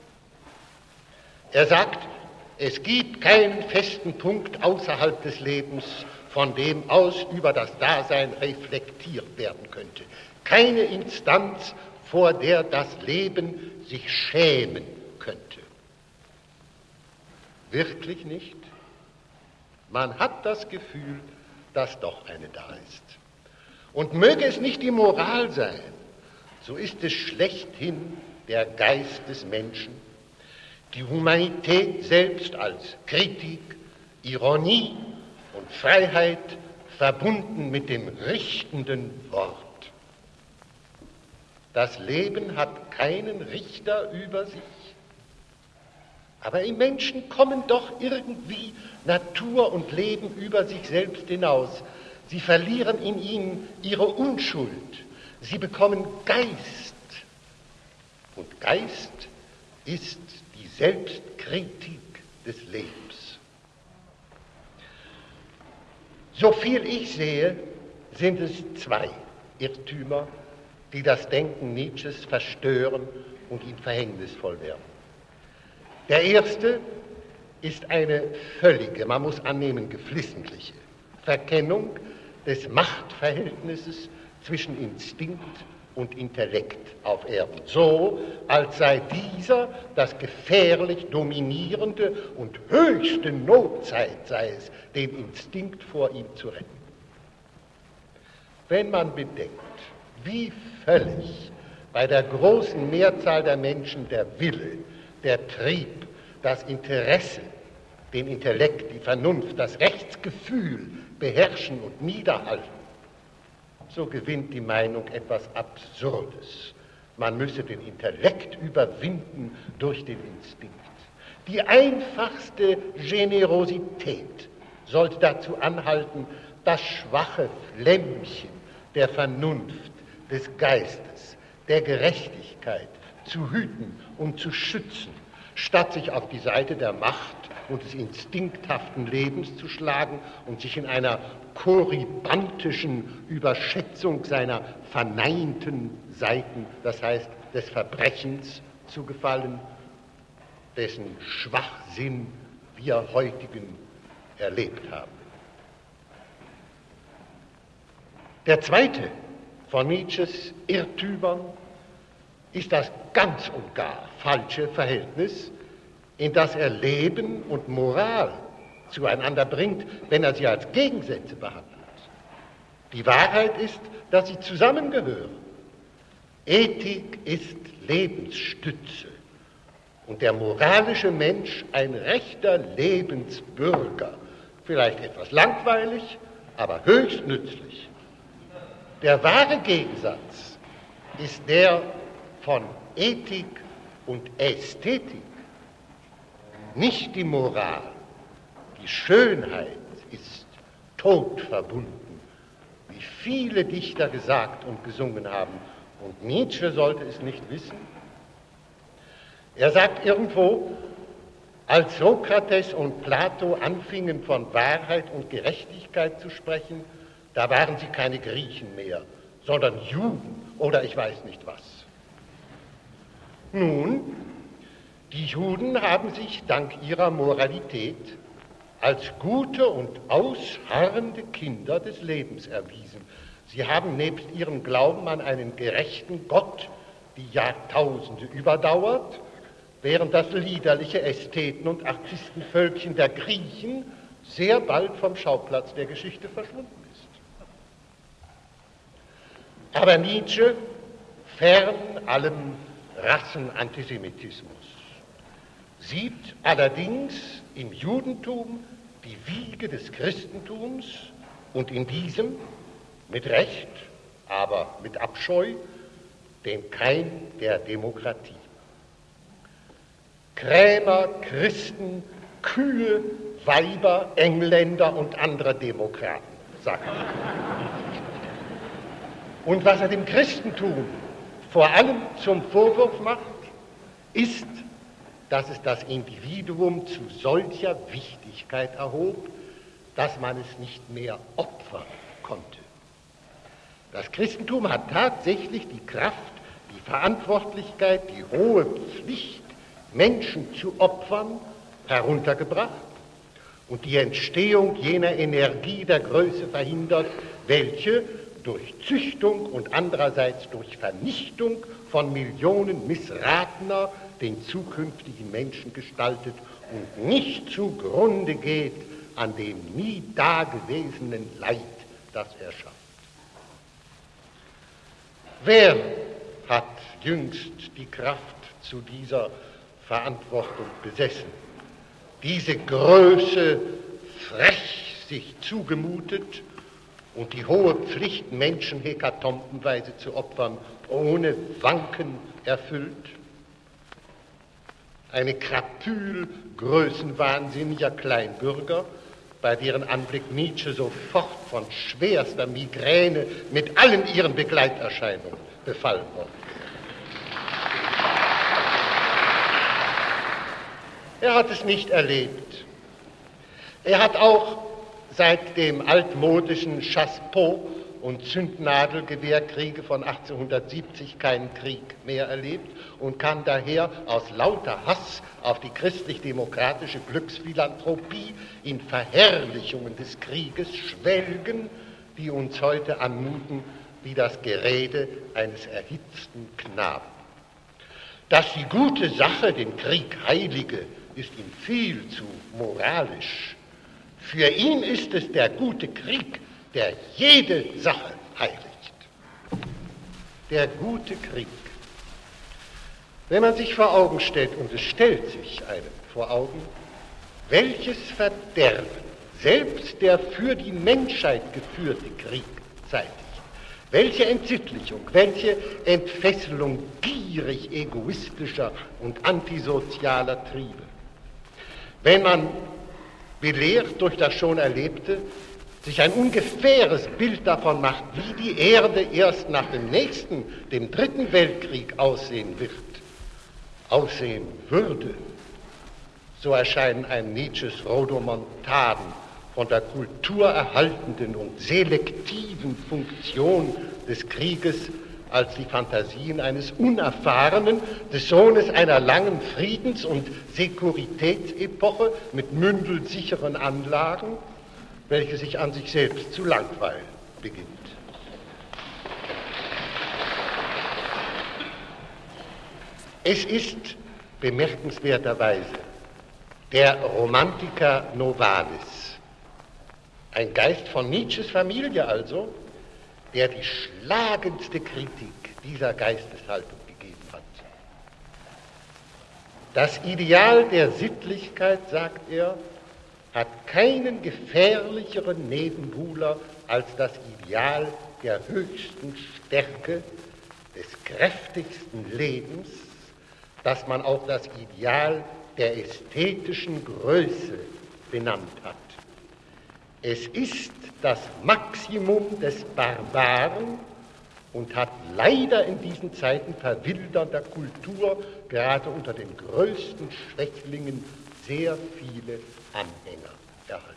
A: Er sagt, es gibt keinen festen Punkt außerhalb des Lebens, von dem aus über das Dasein reflektiert werden könnte. Keine Instanz, vor der das Leben sich schämen könnte. Wirklich nicht? Man hat das Gefühl, dass doch eine da ist. Und möge es nicht die Moral sein, so ist es schlechthin der Geist des Menschen, die Humanität selbst als Kritik, Ironie und Freiheit verbunden mit dem richtenden Wort. Das Leben hat keinen Richter über sich, aber im Menschen kommen doch irgendwie Natur und Leben über sich selbst hinaus. Sie verlieren in ihm ihre Unschuld. Sie bekommen Geist. Und Geist ist die Selbstkritik des Lebens. So viel ich sehe, sind es zwei Irrtümer, die das Denken Nietzsches verstören und ihm verhängnisvoll werden. Der erste ist eine völlige, man muss annehmen, geflissentliche Verkennung des Machtverhältnisses zwischen Instinkt und Intellekt auf Erden, so als sei dieser das gefährlich dominierende und höchste Notzeit sei es, den Instinkt vor ihm zu retten. Wenn man bedenkt, wie völlig bei der großen Mehrzahl der Menschen der Wille, der Trieb, das Interesse, den Intellekt, die Vernunft, das Rechtsgefühl beherrschen und niederhalten, so gewinnt die Meinung etwas Absurdes. Man müsse den Intellekt überwinden durch den Instinkt. Die einfachste Generosität sollte dazu anhalten, das schwache Flämmchen der Vernunft, des Geistes, der Gerechtigkeit zu hüten und zu schützen, statt sich auf die Seite der Macht und des instinkthaften Lebens zu schlagen und sich in einer korribantischen Überschätzung seiner verneinten Seiten, das heißt des Verbrechens, zu gefallen, dessen Schwachsinn wir heutigen erlebt haben. Der zweite von Nietzsches Irrtümern ist das ganz und gar falsche Verhältnis, in das er Leben und Moral zueinander bringt, wenn er sie als Gegensätze behandelt. Die Wahrheit ist, dass sie zusammengehören. Ethik ist Lebensstütze und der moralische Mensch ein rechter Lebensbürger, vielleicht etwas langweilig, aber höchst nützlich. Der wahre Gegensatz ist der von Ethik und Ästhetik, nicht die Moral. Die Schönheit ist todverbunden, wie viele Dichter gesagt und gesungen haben. Und Nietzsche sollte es nicht wissen. Er sagt irgendwo, als Sokrates und Plato anfingen von Wahrheit und Gerechtigkeit zu sprechen, da waren sie keine Griechen mehr, sondern Juden oder ich weiß nicht was. Nun, die Juden haben sich dank ihrer Moralität als gute und ausharrende Kinder des Lebens erwiesen. Sie haben nebst ihrem Glauben an einen gerechten Gott die Jahrtausende überdauert, während das liederliche Ästheten- und Artistenvölkchen der Griechen sehr bald vom Schauplatz der Geschichte verschwunden ist. Aber Nietzsche, fern allem Rassenantisemitismus, sieht allerdings im Judentum die Wiege des Christentums und in diesem, mit Recht, aber mit Abscheu, den Keim der Demokratie. Krämer, Christen, Kühe, Weiber, Engländer und andere Demokraten, sagt er. Und was er dem Christentum vor allem zum Vorwurf macht, ist, dass es das Individuum zu solcher Wichtigkeit erhob, dass man es nicht mehr opfern konnte. Das Christentum hat tatsächlich die Kraft, die Verantwortlichkeit, die hohe Pflicht, Menschen zu opfern, heruntergebracht und die Entstehung jener Energie der Größe verhindert, welche durch Züchtung und andererseits durch Vernichtung von Millionen Missratener den zukünftigen Menschen gestaltet und nicht zugrunde geht an dem nie dagewesenen Leid, das er schafft. Wer hat jüngst die Kraft zu dieser Verantwortung besessen, diese Größe frech sich zugemutet und die hohe Pflicht, Menschen hekatombenweise zu opfern, ohne Wanken erfüllt? Eine Krapül größenwahnsinniger Kleinbürger, bei deren Anblick Nietzsche sofort von schwerster Migräne mit allen ihren Begleiterscheinungen befallen wurde. Er hat es nicht erlebt. Er hat auch seit dem altmodischen Chassepot- und Zündnadelgewehrkriege von 1870 keinen Krieg mehr erlebt und kann daher aus lauter Hass auf die christlich-demokratische Glücksphilanthropie in Verherrlichungen des Krieges schwelgen, die uns heute anmuten wie das Gerede eines erhitzten Knaben. Dass die gute Sache den Krieg heilige, ist ihm viel zu moralisch. Für ihn ist es der gute Krieg, der jede Sache heiligt. Der gute Krieg. Wenn man sich vor Augen stellt, und es stellt sich einem vor Augen, welches Verderben selbst der für die Menschheit geführte Krieg zeitigt, welche Entsittlichung, welche Entfesselung gierig egoistischer und antisozialer Triebe. Wenn man belehrt durch das schon Erlebte, sich ein ungefähres Bild davon macht, wie die Erde erst nach dem nächsten, dem Dritten Weltkrieg aussehen wird, aussehen würde, so erscheinen einem Nietzsches Rodomontaden von der kulturerhaltenden und selektiven Funktion des Krieges als die Fantasien eines Unerfahrenen, des Sohnes einer langen Friedens- und Sekuritätsepoche mit mündelsicheren Anlagen, welche sich an sich selbst zu langweilen beginnt. Es ist bemerkenswerterweise der Romantiker Novalis, ein Geist von Nietzsches Familie also, der die schlagendste Kritik dieser Geisteshaltung gegeben hat. Das Ideal der Sittlichkeit, sagt er, hat keinen gefährlicheren Nebenbuhler als das Ideal der höchsten Stärke, des kräftigsten Lebens, das man auch das Ideal der ästhetischen Größe benannt hat. Es ist das Maximum des Barbaren und hat leider in diesen Zeiten verwildernder Kultur gerade unter den größten Schwächlingen sehr viele Anhänger erhalten.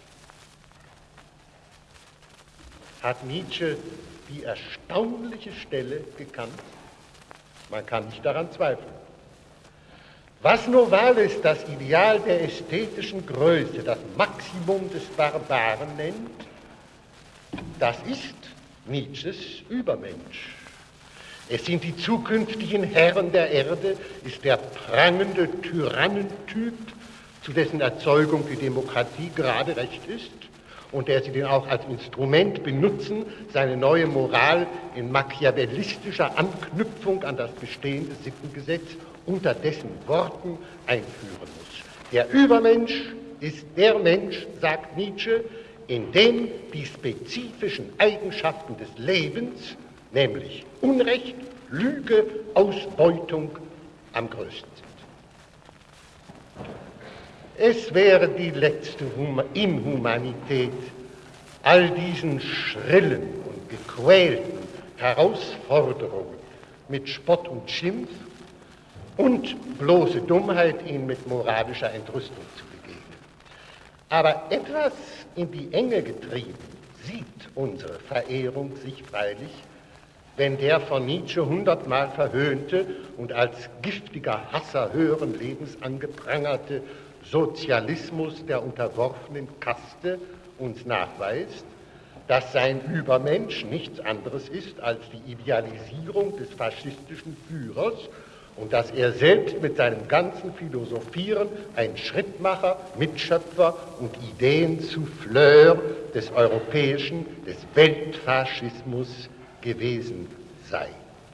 A: Hat Nietzsche die erstaunliche Stelle gekannt? Man kann nicht daran zweifeln. Was Novalis das Ideal der ästhetischen Größe, das Maximum des Barbaren nennt, das ist Nietzsches Übermensch. Es sind die zukünftigen Herren der Erde, ist der prangende Tyrannentyp, zu dessen Erzeugung die Demokratie gerade recht ist und der sie den auch als Instrument benutzen, seine neue Moral in machiavellistischer Anknüpfung an das bestehende Sittengesetz unter dessen Worten einführen muss. Der Übermensch ist der Mensch, sagt Nietzsche, in dem die spezifischen Eigenschaften des Lebens, nämlich Unrecht, Lüge, Ausbeutung, am größten sind. Es wäre die letzte Inhumanität, all diesen schrillen und gequälten Herausforderungen mit Spott und Schimpf und bloße Dummheit ihnen mit moralischer Entrüstung zu begegnen. Aber etwas in die Enge getrieben sieht unsere Verehrung sich freilich, wenn der von Nietzsche 100-mal verhöhnte und als giftiger Hasser höheren Lebens angeprangerte Sozialismus der unterworfenen Kaste uns nachweist, dass sein Übermensch nichts anderes ist als die Idealisierung des faschistischen Führers und dass er selbst mit seinem ganzen Philosophieren ein Schrittmacher, Mitschöpfer und Ideensouffleur des europäischen, des Weltfaschismus gewesen sei.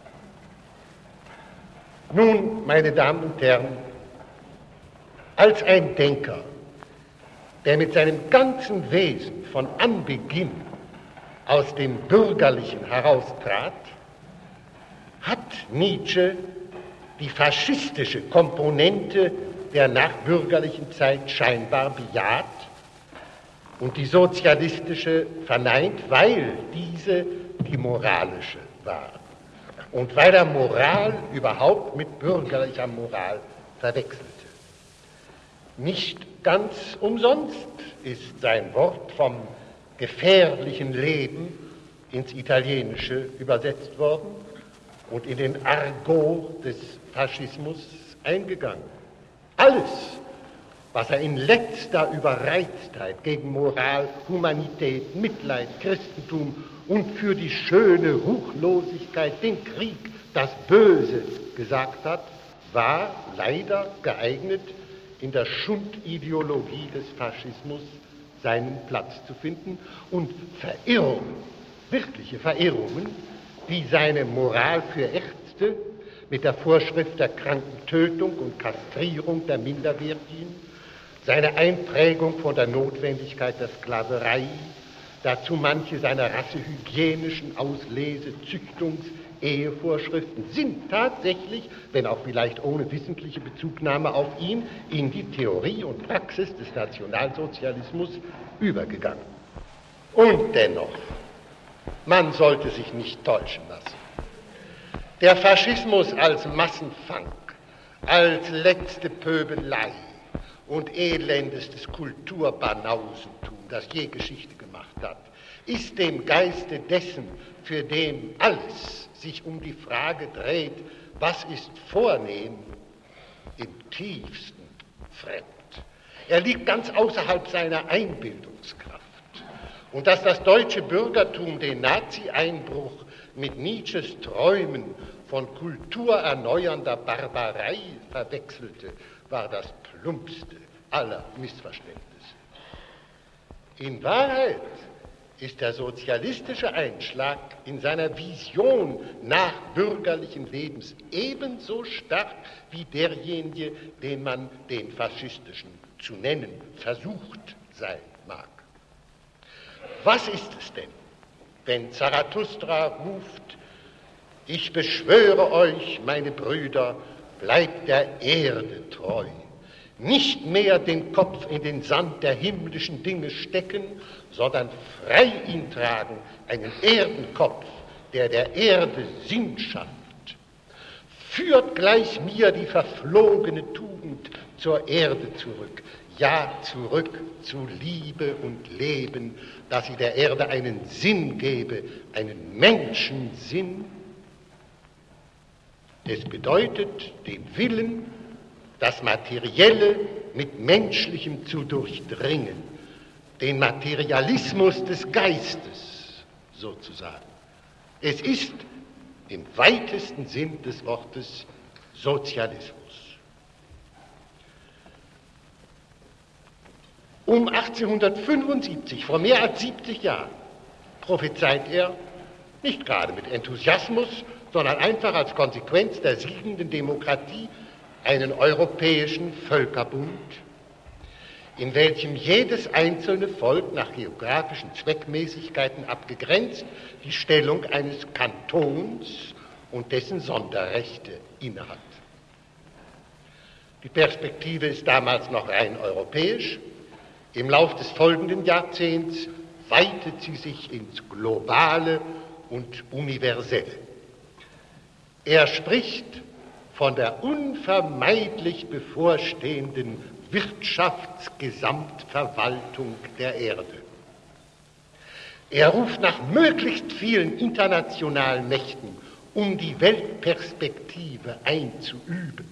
A: Nun, meine Damen und Herren, als ein Denker, der mit seinem ganzen Wesen von Anbeginn aus dem Bürgerlichen heraustrat, hat Nietzsche die faschistische Komponente der nachbürgerlichen Zeit scheinbar bejaht und die sozialistische verneint, weil diese die moralische war und weil er Moral überhaupt mit bürgerlicher Moral verwechselte. Nicht ganz umsonst ist sein Wort vom gefährlichen Leben ins Italienische übersetzt worden und in den Argot des Faschismus eingegangen. Alles, was er in letzter Überreiztheit gegen Moral, Humanität, Mitleid, Christentum und für die schöne Ruchlosigkeit, den Krieg, das Böse gesagt hat, war leider geeignet, in der Schundideologie des Faschismus seinen Platz zu finden und Verirrungen, wirkliche Verirrungen, die seine Moral für ächzte, mit der Vorschrift der Krankentötung und Kastrierung der Minderwertigen, seine Einprägung von der Notwendigkeit der Sklaverei, dazu manche seiner rassehygienischen Auslese-, Züchtungs-, Ehevorschriften sind tatsächlich, wenn auch vielleicht ohne wissentliche Bezugnahme auf ihn, in die Theorie und Praxis des Nationalsozialismus übergegangen. Und dennoch, man sollte sich nicht täuschen lassen. Der Faschismus als Massenfang, als letzte Pöbelei und elendestes Kulturbanausentum, das je Geschichte gemacht hat, ist dem Geiste dessen, für den alles sich um die Frage dreht, was ist vornehm, im tiefsten fremd. Er liegt ganz außerhalb seiner Einbildungskraft. Und dass das deutsche Bürgertum den Nazi-Einbruch mit Nietzsches Träumen von kulturerneuernder Barbarei verwechselte, war das plumpste aller Missverständnisse. In Wahrheit ist der sozialistische Einschlag in seiner Vision nach bürgerlichen Lebens ebenso stark wie derjenige, den man den faschistischen zu nennen versucht sein mag. Was ist es denn, wenn Zarathustra ruft: Ich beschwöre euch, meine Brüder, bleibt der Erde treu, nicht mehr den Kopf in den Sand der himmlischen Dinge stecken, sondern frei ihn tragen, einen Erdenkopf, der Erde Sinn schafft. Führt gleich mir die verflogene Tugend zur Erde zurück, ja zurück zu Liebe und Leben, dass sie der Erde einen Sinn gebe, einen Menschensinn. Es bedeutet den Willen, das Materielle mit Menschlichem zu durchdringen, den Materialismus des Geistes sozusagen. Es ist im weitesten Sinn des Wortes Sozialismus. Um 1875, vor mehr als 70 Jahren, prophezeit er, nicht gerade mit Enthusiasmus, sondern einfach als Konsequenz der siegenden Demokratie, einen europäischen Völkerbund, in welchem jedes einzelne Volk nach geografischen Zweckmäßigkeiten abgegrenzt die Stellung eines Kantons und dessen Sonderrechte innehat. Die Perspektive ist damals noch rein europäisch. Im Lauf des folgenden Jahrzehnts weitet sie sich ins Globale und Universelle. Er spricht von der unvermeidlich bevorstehenden Wirtschaftsgesamtverwaltung der Erde. Er ruft nach möglichst vielen internationalen Mächten, um die Weltperspektive einzuüben.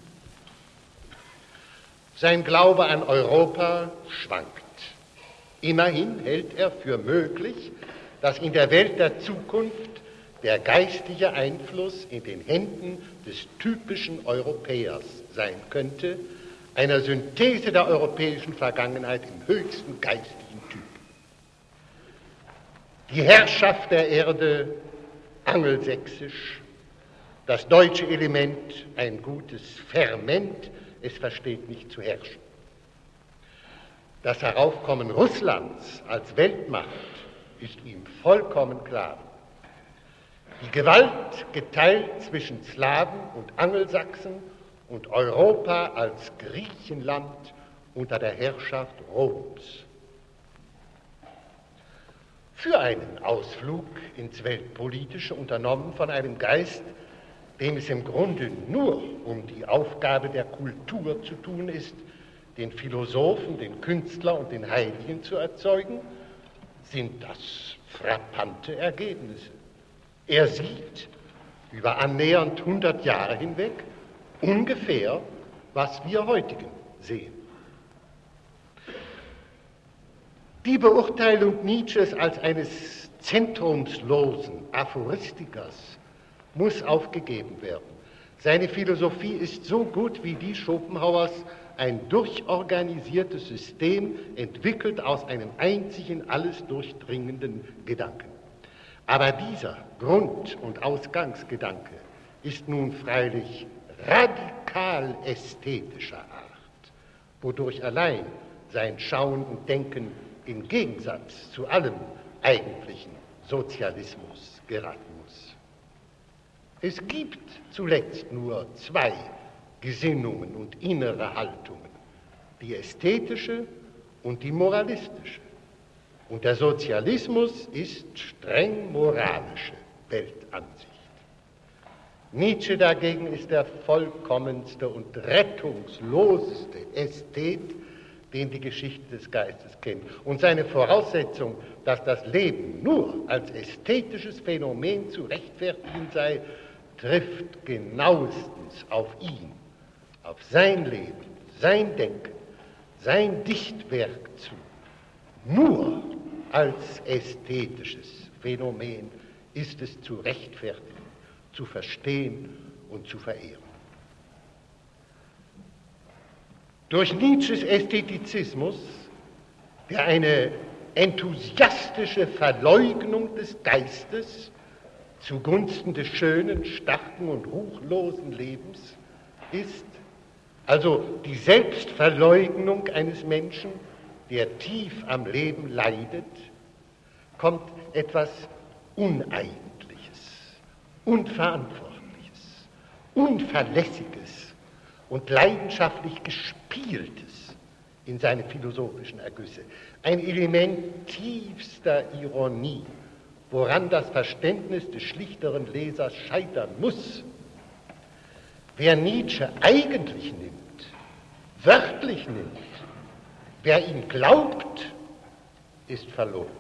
A: Sein Glaube an Europa schwankt. Immerhin hält er für möglich, dass in der Welt der Zukunft der geistige Einfluss in den Händen des typischen Europäers sein könnte, einer Synthese der europäischen Vergangenheit im höchsten geistigen Typ. Die Herrschaft der Erde angelsächsisch, das deutsche Element ein gutes Ferment, es versteht nicht zu herrschen. Das Heraufkommen Russlands als Weltmacht ist ihm vollkommen klar. Die Gewalt geteilt zwischen Slawen und Angelsachsen und Europa als Griechenland unter der Herrschaft Roms. Für einen Ausflug ins Weltpolitische unternommen von einem Geist, dem es im Grunde nur um die Aufgabe der Kultur zu tun ist, den Philosophen, den Künstler und den Heiligen zu erzeugen, sind das frappante Ergebnisse. Er sieht über annähernd 100 Jahre hinweg ungefähr, was wir heutigen sehen. Die Beurteilung Nietzsches als eines zentrumslosen Aphoristikers muss aufgegeben werden. Seine Philosophie ist so gut wie die Schopenhauers ein durchorganisiertes System, entwickelt aus einem einzigen, alles durchdringenden Gedanken. Aber dieser Grund- und Ausgangsgedanke ist nun freilich radikal ästhetischer Art, wodurch allein sein Schauen und Denken im Gegensatz zu allem eigentlichen Sozialismus geraten muss. Es gibt zuletzt nur zwei Gesinnungen und innere Haltungen, die ästhetische und die moralistische. Und der Sozialismus ist streng moralische Weltansicht. Nietzsche dagegen ist der vollkommenste und rettungsloseste Ästhet, den die Geschichte des Geistes kennt. Und seine Voraussetzung, dass das Leben nur als ästhetisches Phänomen zu rechtfertigen sei, trifft genauestens auf ihn, auf sein Leben, sein Denken, sein Dichtwerk zu. Nur als ästhetisches Phänomen ist es zu rechtfertigen, zu verstehen und zu verehren. Durch Nietzsches Ästhetizismus, der eine enthusiastische Verleugnung des Geistes zugunsten des schönen, starken und ruchlosen Lebens ist, also die Selbstverleugnung eines Menschen, der tief am Leben leidet, kommt etwas Uneigentliches, Unverantwortliches, Unverlässiges und leidenschaftlich Gespieltes in seine philosophischen Ergüsse. Ein Element tiefster Ironie, woran das Verständnis des schlichteren Lesers scheitern muss. Wer Nietzsche eigentlich nimmt, wörtlich nimmt, wer ihn glaubt, ist verloren.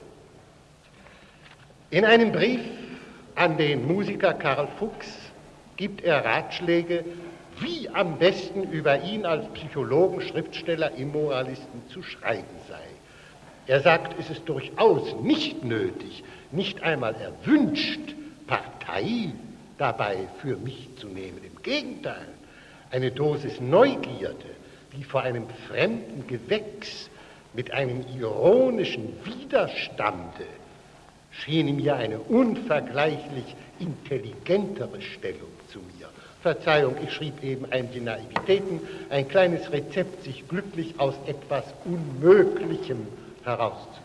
A: In einem Brief an den Musiker Karl Fuchs gibt er Ratschläge, wie am besten über ihn als Psychologen, Schriftsteller, Immoralisten zu schreiben sei. Er sagt, es ist durchaus nicht nötig, nicht einmal erwünscht, Partei dabei für mich zu nehmen. Im Gegenteil, eine Dosis Neugierde, die vor einem fremden Gewächs mit einem ironischen Widerstande schien mir eine unvergleichlich intelligentere Stellung zu mir. Verzeihung, ich schrieb eben einige Naivitäten, ein kleines Rezept, sich glücklich aus etwas Unmöglichem herauszuziehen.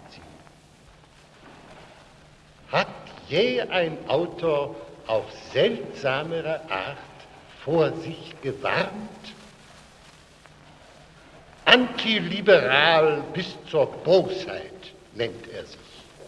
A: Hat je ein Autor auf seltsamere Art vor sich gewarnt? Antiliberal bis zur Bosheit nennt er sich.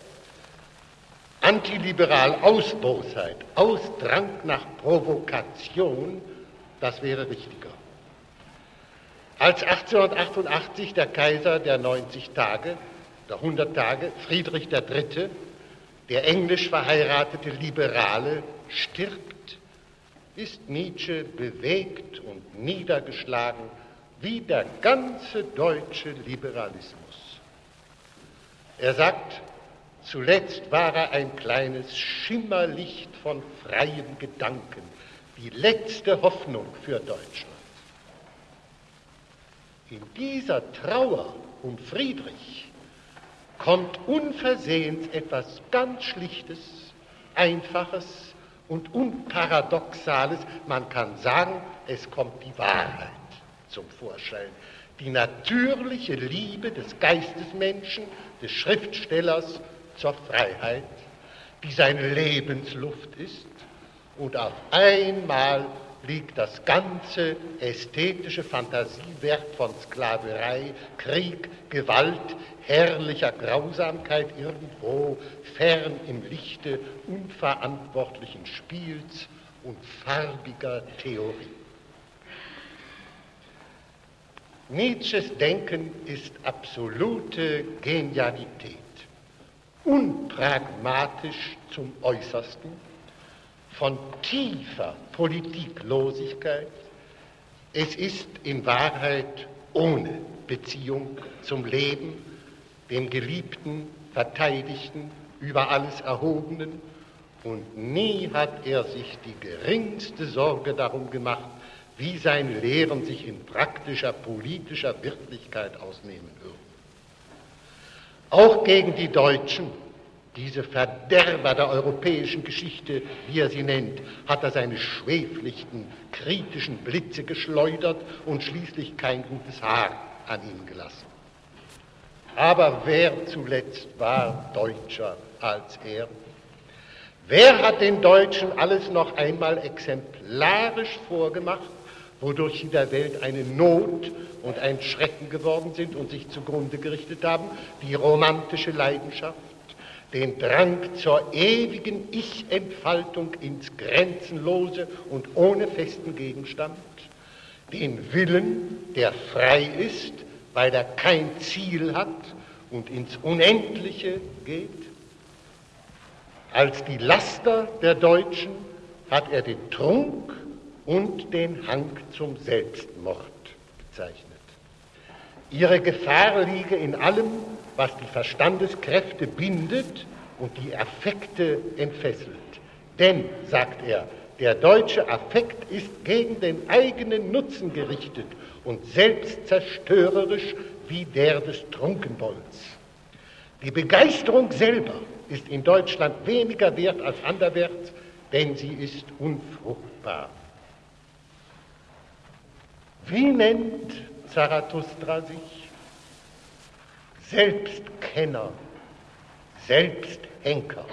A: Antiliberal aus Bosheit, aus Drang nach Provokation, das wäre richtiger. Als 1888 der Kaiser der 90 Tage, der 100 Tage, Friedrich III., der englisch verheiratete Liberale, stirbt, ist Nietzsche bewegt und niedergeschlagen wie der ganze deutsche Liberalismus. Er sagt, Zuletzt war er ein kleines Schimmerlicht von freiem Gedanken, die letzte Hoffnung für Deutschland. In dieser Trauer um Friedrich kommt unversehens etwas ganz Schlichtes, Einfaches und Unparadoxales. Man kann sagen, es kommt die Wahrheit zum Vorschein. Die natürliche Liebe des Geistesmenschen, des Schriftstellers zur Freiheit, die seine Lebensluft ist, und auf einmal liegt das ganze ästhetische Fantasiewerk von Sklaverei, Krieg, Gewalt, herrlicher Grausamkeit irgendwo fern im Lichte unverantwortlichen Spiels und farbiger Theorie. Nietzsches Denken ist absolute Genialität, unpragmatisch zum Äußersten, von tiefer Politiklosigkeit. Es ist in Wahrheit ohne Beziehung zum Leben, dem Geliebten, Verteidigten, über alles Erhobenen, und nie hat er sich die geringste Sorge darum gemacht, wie seine Lehren sich in praktischer politischer Wirklichkeit ausnehmen würden. Auch gegen die Deutschen, diese Verderber der europäischen Geschichte, wie er sie nennt, hat er seine schweflichten, kritischen Blitze geschleudert und schließlich kein gutes Haar an ihnen gelassen. Aber wer zuletzt war Deutscher als er? Wer hat den Deutschen alles noch einmal exemplarisch vorgemacht, wodurch sie der Welt eine Not und ein Schrecken geworden sind und sich zugrunde gerichtet haben? Die romantische Leidenschaft, den Drang zur ewigen Ich-Entfaltung ins Grenzenlose und ohne festen Gegenstand, den Willen, der frei ist, weil er kein Ziel hat und ins Unendliche geht. Als die Laster der Deutschen hat er den Trunk und den Hang zum Selbstmord bezeichnet. Ihre Gefahr liege in allem, was die Verstandeskräfte bindet und die Affekte entfesselt. Denn, sagt er, der deutsche Affekt ist gegen den eigenen Nutzen gerichtet und selbstzerstörerisch wie der des Trunkenbolds. Die Begeisterung selber ist in Deutschland weniger wert als anderwärts, denn sie ist unfruchtbar. Wie nennt Zarathustra sich? Selbstkenner, Selbsthenker.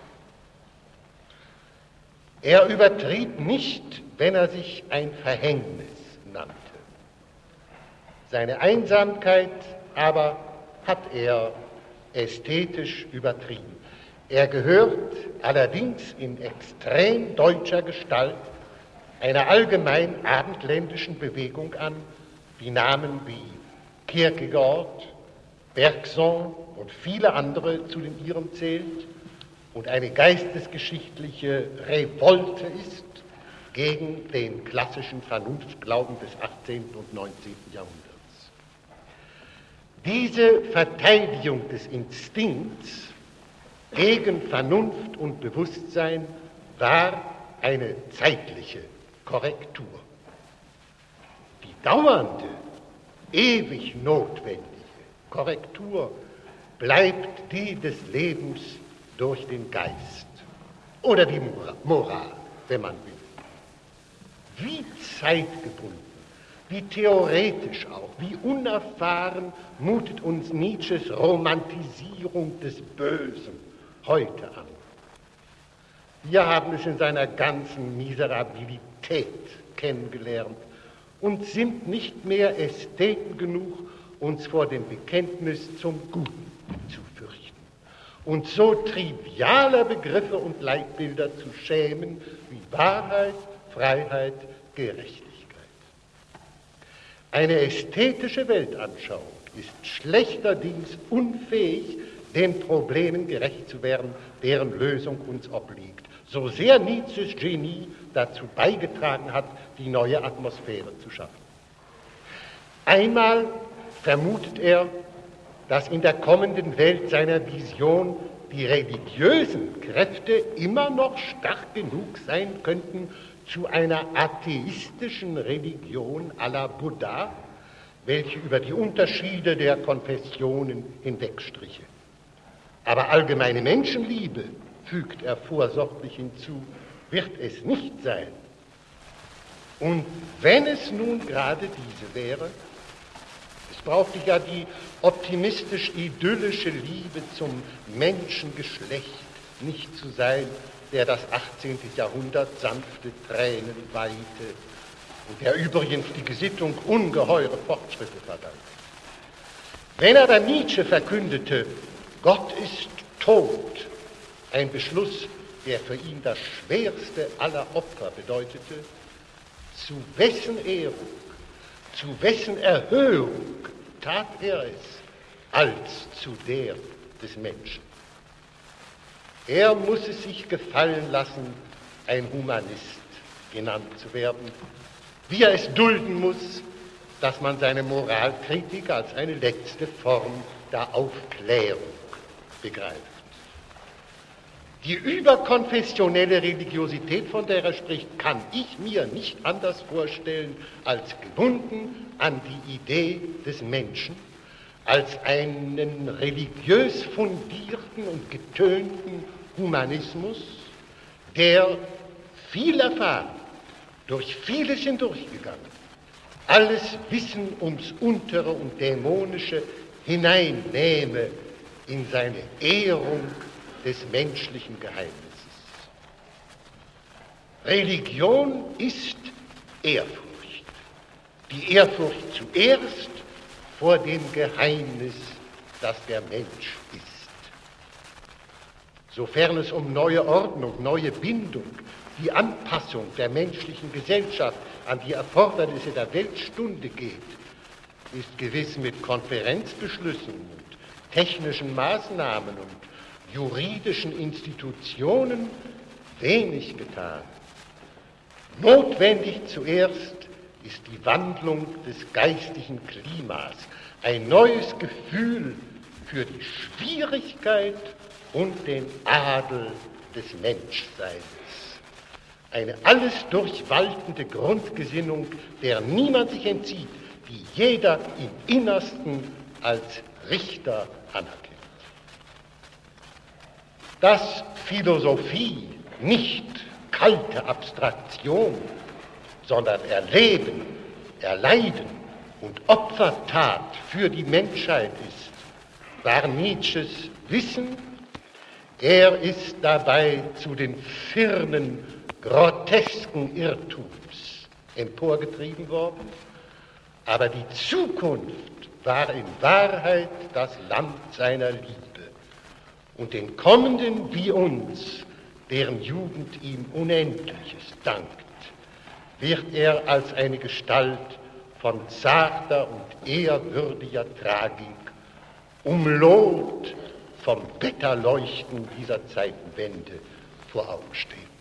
A: Er übertrieb nicht, wenn er sich ein Verhängnis nannte. Seine Einsamkeit aber hat er ästhetisch übertrieben. Er gehört allerdings in extrem deutscher Gestalt einer allgemein abendländischen Bewegung an, die Namen wie Kierkegaard, Bergson und viele andere zu den ihren zählt und eine geistesgeschichtliche Revolte ist gegen den klassischen Vernunftglauben des 18. und 19. Jahrhunderts. Diese Verteidigung des Instinkts gegen Vernunft und Bewusstsein war eine zeitliche Korrektur. Die dauernde, ewig notwendige Korrektur bleibt die des Lebens durch den Geist oder die Moral, wenn man will. Wie zeitgebunden, wie theoretisch auch, wie unerfahren mutet uns Nietzsches Romantisierung des Bösen heute an. Wir haben es in seiner ganzen Miserabilität kennengelernt und sind nicht mehr Ästheten genug, uns vor dem Bekenntnis zum Guten zu fürchten und so trivialer Begriffe und Leitbilder zu schämen wie Wahrheit, Freiheit, Gerechtigkeit. Eine ästhetische Weltanschauung ist schlechterdings unfähig, den Problemen gerecht zu werden, deren Lösung uns obliegt, so sehr Nietzsches Genie dazu beigetragen hat, die neue Atmosphäre zu schaffen. Einmal vermutet er, dass in der kommenden Welt seiner Vision die religiösen Kräfte immer noch stark genug sein könnten zu einer atheistischen Religion à la Buddha, welche über die Unterschiede der Konfessionen hinwegstriche. Aber allgemeine Menschenliebe, fügt er vorsorglich hinzu, wird es nicht sein. Und wenn es nun gerade diese wäre, es brauchte ja die optimistisch-idyllische Liebe zum Menschengeschlecht nicht zu sein, der das 18. Jahrhundert sanfte Tränen weihte und der übrigens die Gesittung ungeheure Fortschritte verdankt. Wenn er dann Nietzsche verkündete, Gott ist tot, ein Beschluss, der für ihn das schwerste aller Opfer bedeutete, zu wessen Ehrung, zu wessen Erhöhung tat er es, als zu der des Menschen. Er muss es sich gefallen lassen, ein Humanist genannt zu werden, wie er es dulden muss, dass man seine Moralkritik als eine letzte Form der Aufklärung begreift. Die überkonfessionelle Religiosität, von der er spricht, kann ich mir nicht anders vorstellen als gebunden an die Idee des Menschen, als einen religiös fundierten und getönten Humanismus, der viel erfahren, durch vieles hindurchgegangen, alles Wissen ums Untere und Dämonische hineinnehme in seine Ehrung des menschlichen Geheimnisses. Religion ist Ehrfurcht. Die Ehrfurcht zuerst vor dem Geheimnis, das der Mensch ist. Sofern es um neue Ordnung, neue Bindung, die Anpassung der menschlichen Gesellschaft an die Erfordernisse der Weltstunde geht, ist gewiss mit Konferenzbeschlüssen und technischen Maßnahmen und juridischen Institutionen wenig getan. Notwendig zuerst ist die Wandlung des geistigen Klimas, ein neues Gefühl für die Schwierigkeit und den Adel des Menschseins. Eine alles durchwaltende Grundgesinnung, der niemand sich entzieht, die jeder im Innersten als Richter anerkennt. Dass Philosophie nicht kalte Abstraktion, sondern Erleben, Erleiden und Opfertat für die Menschheit ist, war Nietzsches Wissen. Er ist dabei zu den Firnen grotesken Irrtums emporgetrieben worden, aber die Zukunft war in Wahrheit das Land seiner Liebe. Und den Kommenden wie uns, deren Jugend ihm Unendliches dankt, wird er als eine Gestalt von zarter und ehrwürdiger Tragik, umloht vom Wetterleuchten dieser Zeitenwende vor Augen stehen.